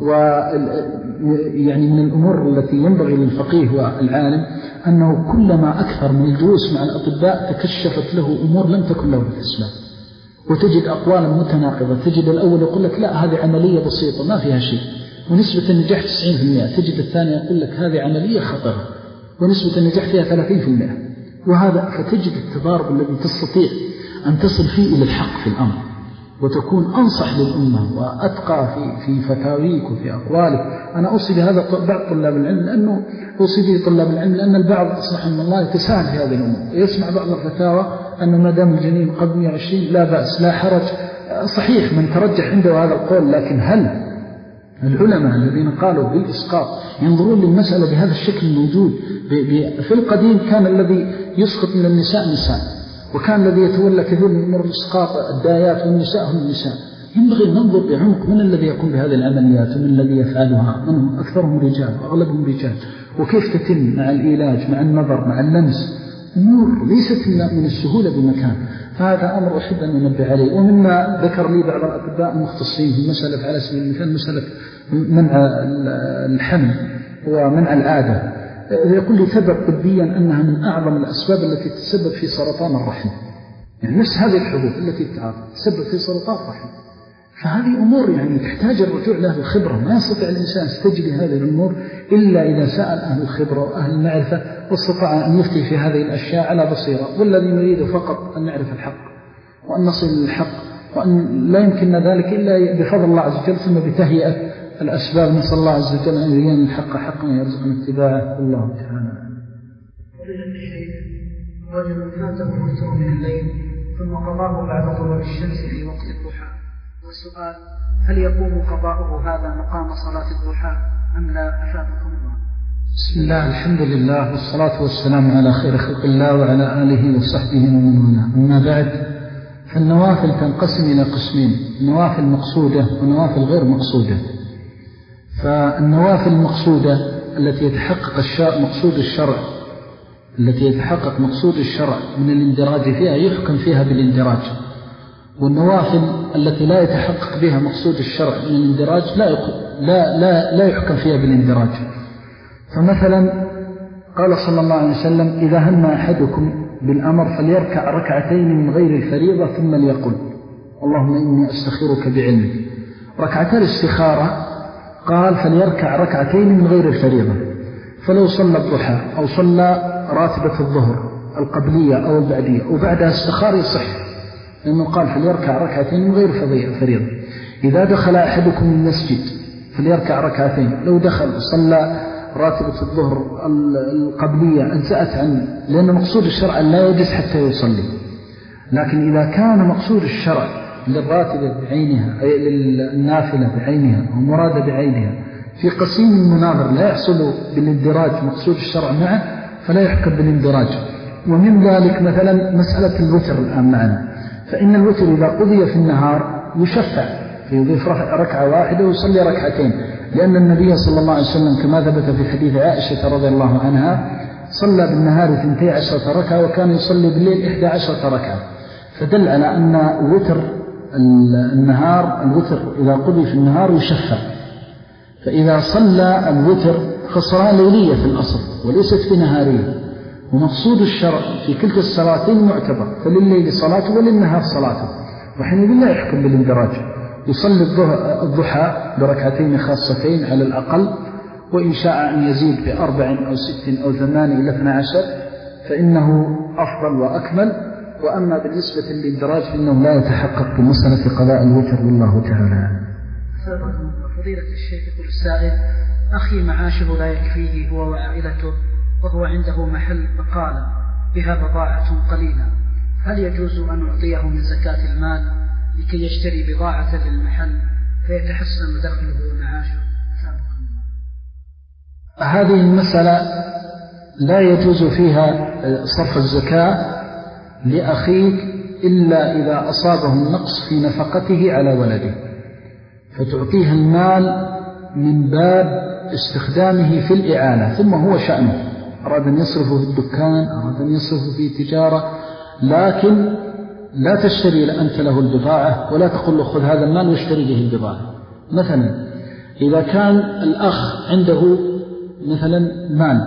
ويعني من الأمور التي ينبغي للفقيه والعالم أنه كلما أكثر من الجلوس مع الأطباء تكشفت له أمور لم تكن له في الإسلام، وتجد أقوالا متناقضة. تجد الأول يقول لك لا هذه عملية بسيطة ما فيها شيء ونسبة النجاح تسعين بالمئة، تجد الثاني يقول لك هذه عملية خطرة ونسبة النجاح فيها ثلاثين بالمئة. وهذا فتجد التضارب الذي تستطيع أن تصل فيه إلى الحق في الأمر، وتكون أنصح للأمة وأتقى في في فتاويك وفي أقوالك. أنا أوصي بهذا بعض طلاب العلم، لأنه أوصي به طلاب العلم لأن البعض أصلح من الله يتساهل في هذه الأمور، ويسمع بعض الفتاوى أن ما دام الجنين قد مئة وعشرين لا بأس لا حرج. صحيح من ترجح عنده هذا القول، لكن هل العلماء الذين قالوا بالإسقاط ينظرون للمسألة بهذا الشكل الموجود؟ في القديم كان الذي يسقط من النساء نساء، وكان الذي يتولى كثير من أمور الإسقاط الدايات والنساء هم النساء. ينبغي ننظر بعمق من الذي يقوم بهذه العمليات ومن الذي يفعلها، منهم أكثرهم رجال وأغلبهم رجال، وكيف تتم مع الإيلاج مع النظر مع اللمس، أمور ليست من السهولة بمكان. فهذا أمر أحب أن ننبه عليه. ومما ذكر لي بعض الأطباء المختصين في المسألة على سبيل المثال مسألة منع الحمل ومنع العادة، يقول لي ثبت طبيا أنها من أعظم الأسباب التي تسبب في سرطان الرحم، يعني نفس هذه الحبوب التي تسبب في سرطان الرحم. فهذه أمور يعني تحتاج الرجوع لها الخبرة، ما يستطيع الإنسان يستجري هذه الأمور إلا إذا سأل أهل الخبرة وأهل المعرفة واستطاع أن يفتي في هذه الأشياء على بصيرة. والذي نريد فقط أن نعرف الحق وأن نصل للحق، وأن لا يمكننا ذلك إلا بفضل الله عز وجل ثم بتهيئة الأسباب. نسأل الله عز وجل أن يرينا الحق حقا ويرزقنا اتباعه. الله تعالى.
رجل فاته الوتر من الليل ثم قضاه بعد طلوع الشمس في وقت الضحى، والسؤال هل يقوم قضاؤه هذا مقام صلاة الضحى أم لا؟ أفادكم الله.
بسم الله الحمد لله والصلاة والسلام على خير خلق الله وعلى آله وصحبه ومن والاه. أما بعد، فالنوافل تنقسم إلى قسمين: نوافل مقصودة ونوافل غير مقصودة. فالنوافل المقصودة التي يتحقق الشرع مقصود الشرع التي يتحقق مقصود الشرع من الاندراج فيها يحكم فيها بالاندراج، والنوافل التي لا يتحقق بها مقصود الشرع من الاندراج لا لا لا لا يحكم فيها بالاندراج. فمثلا قال صلى الله عليه وسلم: إذا هم أحدكم بالأمر فليركع ركعتين من غير الفريضة ثم ليقل اللهم إني أستخيرك بعلمك. ركعتا الاستخارة قال فليركع ركعتين من غير الفريضة. فلو صلى الضحى أو صلى راتبة الظهر القبلية أو البعدية وبعدها استخار يصح، لأنه قال فليركع ركعتين من غير فريضة. إذا دخل أحدكم المسجد فليركع ركعتين. لو دخل صلى راتبة الظهر القبلية أجزأت عنه، لأن مقصود الشرع لا يجلس حتى يصلي. لكن إذا كان مقصود الشرع للراتبة بعينها أي للنافلة بعينها ومرادة بعينها في قسيم المناظر لا يحصل بالاندراج مقصود الشرع معه فلا يحكم بالاندراج. ومن ذلك مثلا مسألة الوتر الآن معنا، فإن الوتر إذا قضي في النهار يشفع فيضيف ركعة واحدة ويصلي ركعتين، لأن النبي صلى الله عليه وسلم كما ثبت في حديث عائشة رضي الله عنها صلى بالنهار اثنتي عشرة ركعة وكان يصلي بالليل إحدى عشرة ركعة، فدل على أن وتر النهار الوتر إذا قضي في النهار يشفع. فإذا صلى الوتر فصلاة ليلية في الأصل وليست بنهارية، ومقصود الشرع في كلتا الصلاتين معتبر، فلليل صلاته وللنهار صلاته، وحينئذ لا يحكم بالاندراج. يصلي الضحى بركعتين خاصتين على الأقل، وإن شاء أن يزيد بأربع أو ست أو ثمان إلى اثنى عشر فإنه أفضل وأكمل. وأما بالنسبة للدراج فإنه لا يتحقق بمسألة قضاء الوتر والله تعالى.
فضيلة الشيخ يقول السائل: أخي معاشه لا يكفيه هو وعائلته وهو عنده محل بقالة بها بضاعة قليلة، هل يجوز أن أعطيه من زكاة المال لكي يشتري بضاعة للمحل فيتحسن دخله ومعاشه؟
هذه المسألة لا يجوز فيها صرف الزكاة لأخيك إلا إذا أصابه النقص في نفقته على ولده، فتعطيه المال من باب استخدامه في الإعانة، ثم هو شأنه، أراد أن يصرفه في الدكان، أراد أن يصرفه في تجارة، لكن لا تشتري أنت له البضاعة ولا تقول له خذ هذا المال واشتري به البضاعة. مثلا إذا كان الأخ عنده مثلا مال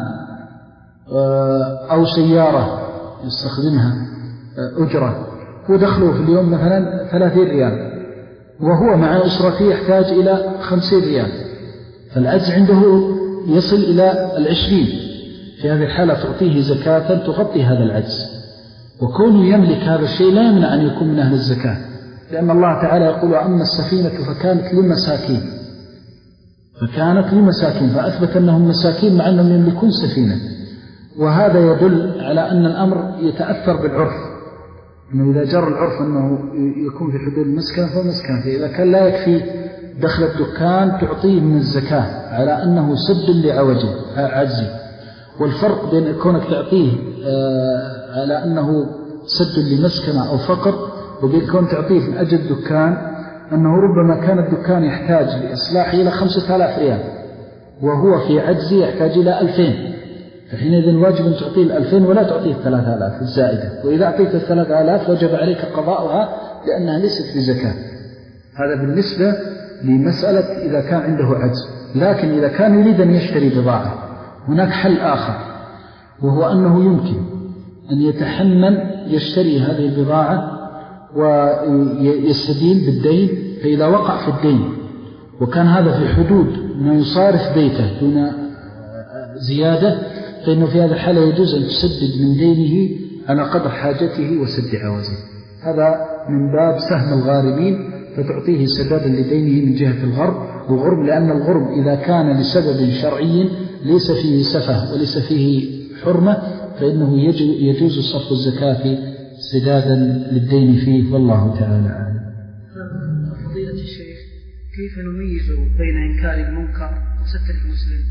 أو سيارة يستخدمها أجرة ودخله في اليوم مثلا ثلاثين ريال وهو مع أسرته يحتاج إلى خمسين ريال، فالعجز عنده يصل إلى العشرين، في هذه الحالة تعطيه زكاة تغطي هذا العجز. وكونه يملك هذا الشيء لا يمنع أن يكون من أهل الزكاة، لأن الله تعالى يقول: أما السفينة فكانت لمساكين فكانت لمساكين فأثبت أنهم مساكين مع أنهم يملكون سفينة. وهذا يدل على أن الأمر يتأثر بالعرف، أنه إذا جر العرف أنه يكون في حدود المسكن فمسكن، فإذا كان لا يكفي دخل الدكان تعطيه من الزكاة على أنه سد لعوجه عجزه. والفرق بين كونك تعطيه على أنه سد لمسكنة أو فقر وبين كون تعطيه من أجل الدكان، أنه ربما كان الدكان يحتاج لإصلاحه إلى خمسة آلاف ريال وهو في عجزه يحتاج إلى ألفين، فحينئذ واجب أن تعطيه الألفين ولا تعطيه الثلاثة آلاف الزائدة، وإذا أعطيت الثلاثة آلاف وجب عليك قضاؤها لأنها ليست بزكاة. هذا بالنسبة لمسألة إذا كان عنده عجز. لكن إذا كان يريد أن يشتري بضاعة هناك حل آخر، وهو أنه يمكن أن يتحمل يشتري هذه البضاعة ويستدين بالدين، فإذا وقع في الدين وكان هذا في حدود ما يصارف بيته دون زيادة، فإنه في هذا الحالة يجوز أن تسدد من دينه على قدر حاجته وسد عوزه. هذا من باب سهم الغاربين، فتعطيه سدادا لدينه من جهة الغرب والغرب، لأن الغرب إذا كان لسبب شرعي ليس فيه سفه وليس فيه حرمة فإنه يجوز صرف الزكاة سدادا للدين فيه، والله تعالى أعلم.
فضيلة الشيخ، كيف نميز بين إنكار المنكر وستر المسلم؟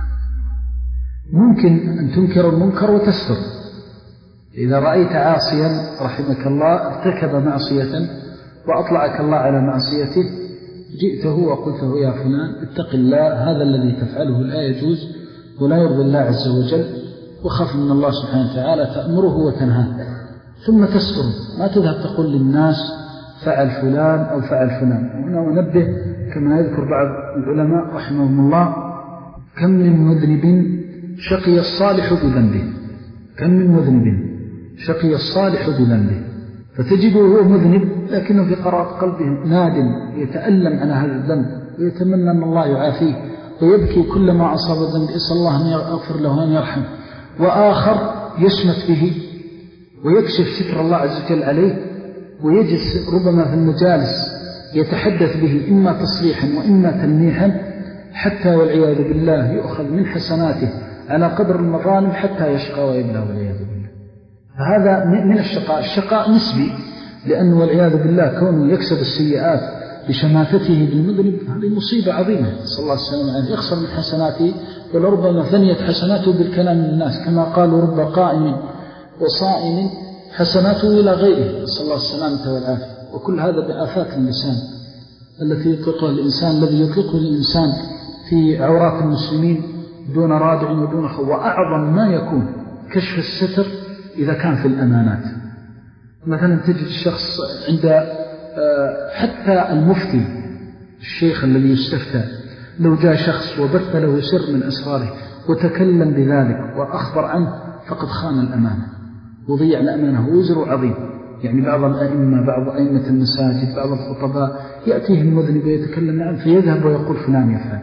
ممكن أن تنكر المنكر وتستر. إذا رأيت عاصيا رحمك الله ارتكب معصية وأطلعك الله على معصيته، جئته وقلته: يا فلان اتق الله، هذا الذي تفعله لا يجوز ولا يرضي الله عز وجل، وخاف من الله سبحانه وتعالى، تأمره وتنهاه، ثم تستر، ما تذهب تقول للناس فعل فلان أو فعل فلان. وهنا أنبه كما يذكر بعض العلماء رحمهم الله: كم من مذنب شقي الصالح بذنبه، كم من مذنب شقي الصالح بذنبه، فتجده هو مذنب لكنه في قرارة قلبه نادم يتألم على هذا الذنب ويتمنى أن الله يعافيه ويبكي كلما أصاب ذنب يسأل الله أن يغفر له وأن يرحم. وآخر يشمت به ويكشف ستر الله عز وجل عليه ويجلس ربما في المجالس يتحدث به إما تصريحا وإما تلميحا، حتى والعياذ بالله يؤخذ من حسناته على قدر المظالم حتى يشقى ويبلى والعياذ بالله. فهذا من الشقاء. الشقاء نسبي، لأنه والعياذ بالله كونه يكسب السيئات بشماتته بالمذنب هذه مصيبة عظيمة، صلى الله عليه وسلم، يخسر من حسناته، ولربما ثنيت حسناته بالكلام من الناس، كما قالوا: رب قائم وصائم حسناته إلى غيره، صلى الله عليه وسلم والعافية. وكل هذا بآفات اللسان التي يطلقها الإنسان، الذي يطلقه الإنسان في عورات المسلمين دون رادع ودون خو. وأعظم ما يكون كشف الستر إذا كان في الأمانات. مثلا تجد الشخص عند حتى المفتي الشيخ الذي يستفتى، لو جاء شخص وبث له سر من أسراره وتكلم بذلك وأخبر عنه فقد خان الأمانة وضيع الأمانة، ووزر عظيم. يعني بعض الأئمة، بعض أئمة المساجد، بعض الخطباء يأتيه المذنب ويتكلم عنه فيذهب ويقول فلان يفعل،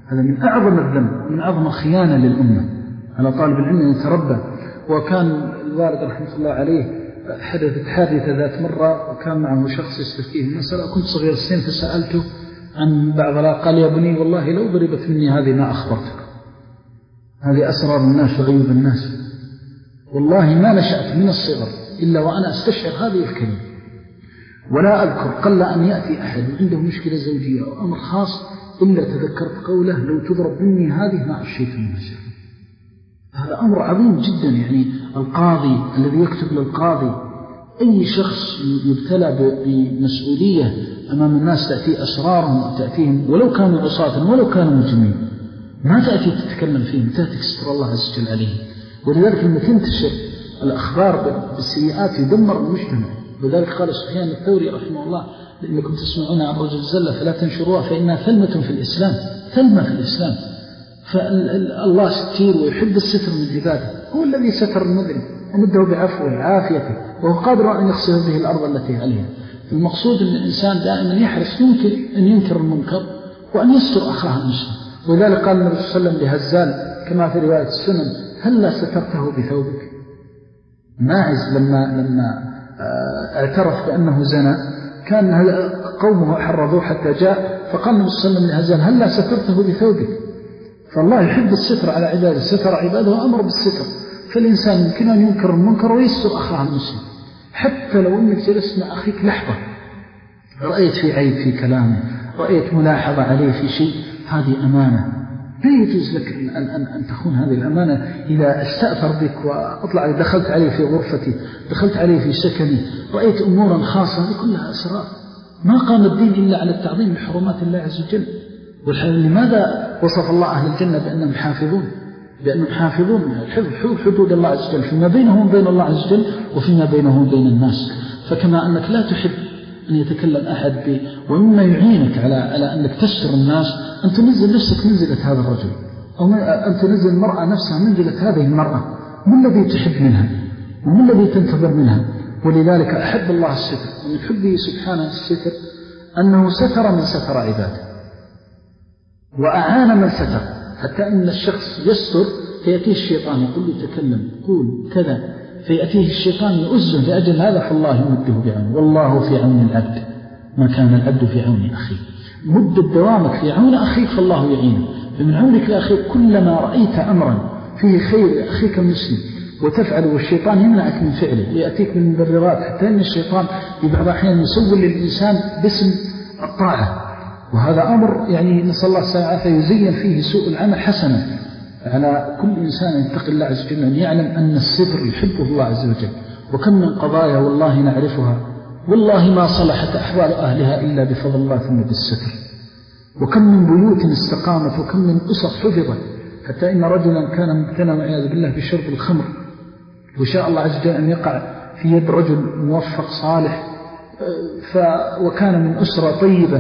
هذا من أعظم الذنب، من أعظم الخيانة للأمة. على طالب العلم أن يتربى. وكان الوالد رحمة الله عليه حدثت حادثة ذات مرة، وكان معه شخص يستفتيه المسألة، كنت صغير السن فسألته عن بعض الأمور، قال يا بني والله لو ضربت مني هذه ما أخبرتك، هذه أسرار الناس وعيوب الناس، والله ما نشأت من الصغر إلا وأنا أستشعر هذه الكلمة، ولا أذكر قل أن يأتي أحد عنده مشكلة زوجية أو أمر خاص إلا تذكرت قوله لو تضرب مني هذه ما عشيت منها شيئا. هذا أمر عظيم جدا. يعني القاضي الذي يكتب للقاضي، أي شخص يبتلى بمسؤولية أمام الناس تأتي أسرارهم وتأتيهم ولو كانوا عصاة ولو كانوا مجرمين، ما تأتي تتكلم فيهم، تأتي تستر الله عز وجل عليهم. ولذلك لما تنتشر الأخبار بالسيئات يدمر المجتمع. وذلك قال سفيان الثوري رحمه الله لأنكم تسمعون عن رجل زلة فلا تنشروها فإنها ثلمة في الإسلام، ثلمة في الإسلام. فالله ستير ويحب الستر من عباده، هو الذي ستر المذنب ومده بعفوه وعافيته، وهو قادر أن يخسف به الأرض التي عليها. المقصود أن الإنسان دائما يحرص يمكن أن ينكر المنكر وأن يستر أخاه المسلم. ولذلك قال النبي صلى الله عليه وسلم لهزال كما في رواية السنن هل سترته بثوبك؟ ماعز لما لما اعترف بأنه زنى كان قومه حرضوه حتى جاء، فقال النبي صلى الله عليه وسلم لهزال هل سترته بثوبك؟ فالله يحب الستر على عباده، ستر عباده وأمر بالستر. فالإنسان يمكن أن ينكر المنكر ويستر أخاه المسلم، حتى لو أنك جلست مع أخيك لحظة رأيت في عيب في كلامه، رأيت ملاحظة عليه في شيء، هذه أمانة لا يجوز لك أن, أن, أن تخون هذه الأمانة. إذا استأثر بك وأطلع دخلت عليه في غرفتي، دخلت عليه في سكني، رأيت أمورا خاصة، هذه كلها أسرار. ما قام الدين إلا على التعظيم لحرمات الله عز وجل. لماذا وصف الله أهل الجنة بأنهم حافظون؟ بأنهم حافظون حفظ حدود الله عز وجل فيما بينهم وبين الله عز وجل وفيما بينهم وبين الناس. فكما أنك لا تحب أن يتكلم أحد به، ومما يعينك على على أنك تستر الناس أن تنزل نفسك منزلة هذا الرجل، أو أن تنزل المرأة نفسها منزلة هذه المرأة. ما الذي تحب منها وما الذي تنتظر منها؟ ولذلك أحب الله الستر، ومن حبه سبحانه الستر أنه ستر من ستر عباده وأعان من ستر، حتى أن الشخص يستر فيأتيه الشيطان يقول له تكلم قول كذا، فيأتيه الشيطان يؤزه لأجل هذا، فالله يمده بعونه. والله في عون العبد ما كان العبد في عون أخيه. مد دوامك في عون أخيك فالله يعينه. فمن عونك لأخيك كلما رأيت أمرا فيه خير لأخيك المسلم وتفعله والشيطان يمنعك من فعله ويأتيك من المبررات، حتى أن الشيطان في بعض الأحيان يسول للإنسان باسم الطاعة، وهذا أمر يعني نسأل الله السلامة يزين فيه سوء العمل حسنا. على كل إنسان يتقي الله عز وجل أن يعلم أن الستر يحبه الله عز وجل. وكم من قضايا والله نعرفها والله ما صلحت أحوال أهلها إلا بفضل الله ثم بالستر. وكم من بيوت استقامت وكم من أسر حفظت، حتى إن رجلا كان مبتلى والعياذ بالله بشرب الخمر، وشاء الله عز وجل أن يقع في يد رجل موفق صالح، ف وكان من أسرة طيبة،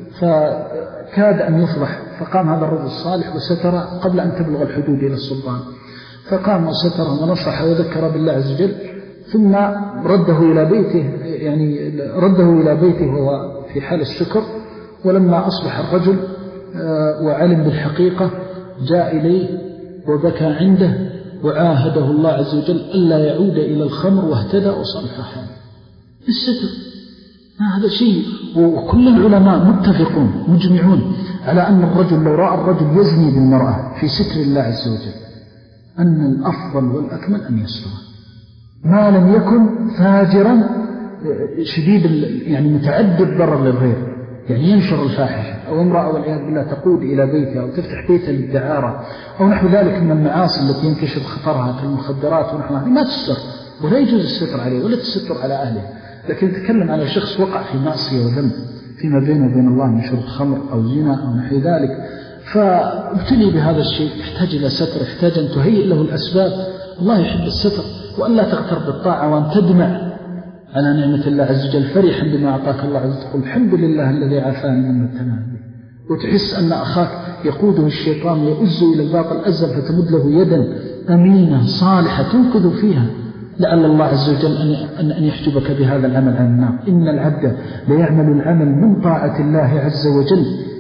فكاد أن يفضح، فقام هذا الرجل الصالح وستر قبل أن تبلغ الحدود إلى السلطان، فقام وستر ونصح وذكر بالله عز وجل، ثم رده إلى بيته، يعني رده إلى بيته وهو في حال السكر. ولما أصبح الرجل وعلم بالحقيقة جاء إليه وبكى عنده وعاهده الله عز وجل ألا يعود إلى الخمر، واهتدى وصالح حاله. الستر هذا شيء، وكل العلماء متفقون مجمعون على أن الرجل لو رأى الرجل يزني بالمرأة في ستر الله عز وجل أن الأفضل والأكمل أن يستره، ما لم يكن فاجرا شديد يعني متعدد ضرر للغير، يعني ينشر الفاحشة، أو امرأة والعياذ بالله تقود إلى بيتها أو تفتح بيتها للدعارة أو نحو ذلك من المعاصي التي ينتشر خطرها كالمخدرات ونحو ذلك، ما تستر ولا يجوز الستر عليه ولا تستر على أهله. لكن نتكلم على شخص وقع في معصية وذنب فيما بينه وبين الله من شرب خمر أو زنا أو نحو ذلك، فابتلي بهذا الشيء، يحتاج إلى ستر، يحتاج أن تهيئ له الأسباب. الله يحب الستر، وأن لا تغتر بالطاعة، وأن تدمع على نعمة الله عز وجل فرحا بما أعطاك الله عز وجل، تقول الحمد لله الذي عافاني مما ابتلاني به. وتحس أن أخاك يقوده الشيطان يؤز إلى الباطل أزل، فتمد له يدا أمينة صالحة تنقذ فيها، لعل الله عز وجل أن أن يحجبك بهذا العمل عن النار. إن العبد ليعمل العمل من طاعة الله عز وجل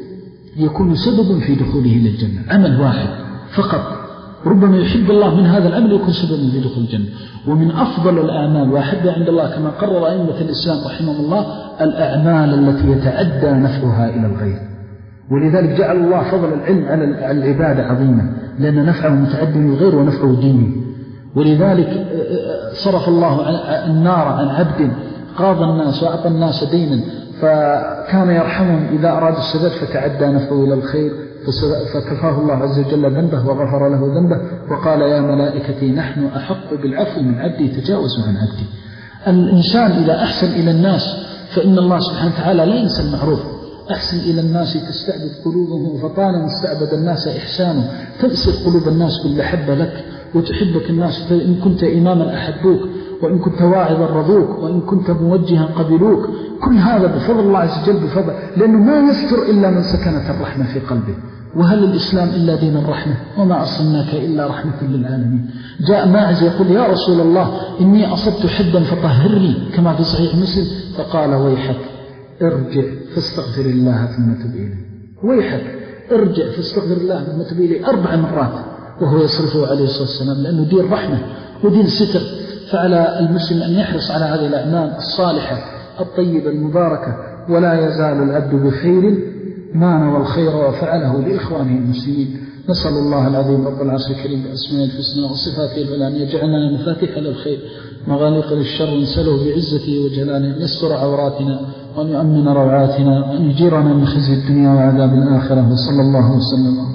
يكون سبب في دخوله إلى الجنة. عمل واحد فقط ربما يحب الله من هذا العمل يكون سبب في دخول الجنة. ومن أفضل الأعمال وأحبها عند الله كما قرر أئمة الإسلام رحمه الله الأعمال التي يتعدى نفعها إلى الغير. ولذلك جعل الله فضل العلم على العبادة عظيمة لأن نفعه متعدى للغير ونفعه ديني. ولذلك صرف الله النار عن عبد قاضى الناس وأعطى الناس دينا فكان يرحمهم إذا أراد السداد فتعدى نفعه إلى الخير فكفاه الله عز وجل ذنبه وغفر له ذنبه وقال يا ملائكتي نحن أحق بالعفو من عبدي تجاوزوا عن عبدي. الإنسان إذا أحسن إلى الناس فإن الله سبحانه وتعالى لا ينسى المعروف. أحسن إلى الناس تستعبد قلوبهم فطالما استعبد الناس إحسانه تبصر قلوب الناس بالحب لك وتحبك الناس فإن كنت إماما أحبوك وإن كنت واعظا رضوك وإن كنت موجها قبلوك. كل هذا بفضل الله عز وجل بفضل لأنه ما يستر إلا من سكنت الرحمة في قلبه. وهل الإسلام إلا دين الرحمة وما أرسلناك إلا رحمة للعالمين. جاء ماعز يقول يا رسول الله إني أصبت حدا فطهرني كما في صحيح مسلم فقال ويحك ارجع فاستغفر الله ثم تب إليه. ويحك ارجع فاستغفر الله ثم تب إليه أربع مرات وهو يصرفه عليه الصلاة والسلام لأنه دين رحمة ودين ستر. فعلى المسلم أن يحرص على هذه الأعمال الصالحة الطيبة المباركة ولا يزال العبد بخير ما نوى الخير وفعله لإخوانه المسلمين. نسأل الله العظيم رب العرش الكريم بأسماء الحسنى وصفاته العلى أن يجعلنا مفاتيح للخير مغاليق للشر نسأله بعزته وجلاله أن يستر عوراتنا وأن يؤمن روعاتنا وأن يجيرنا من خزي الدنيا وعذاب الآخرة. وصلى الله وسلم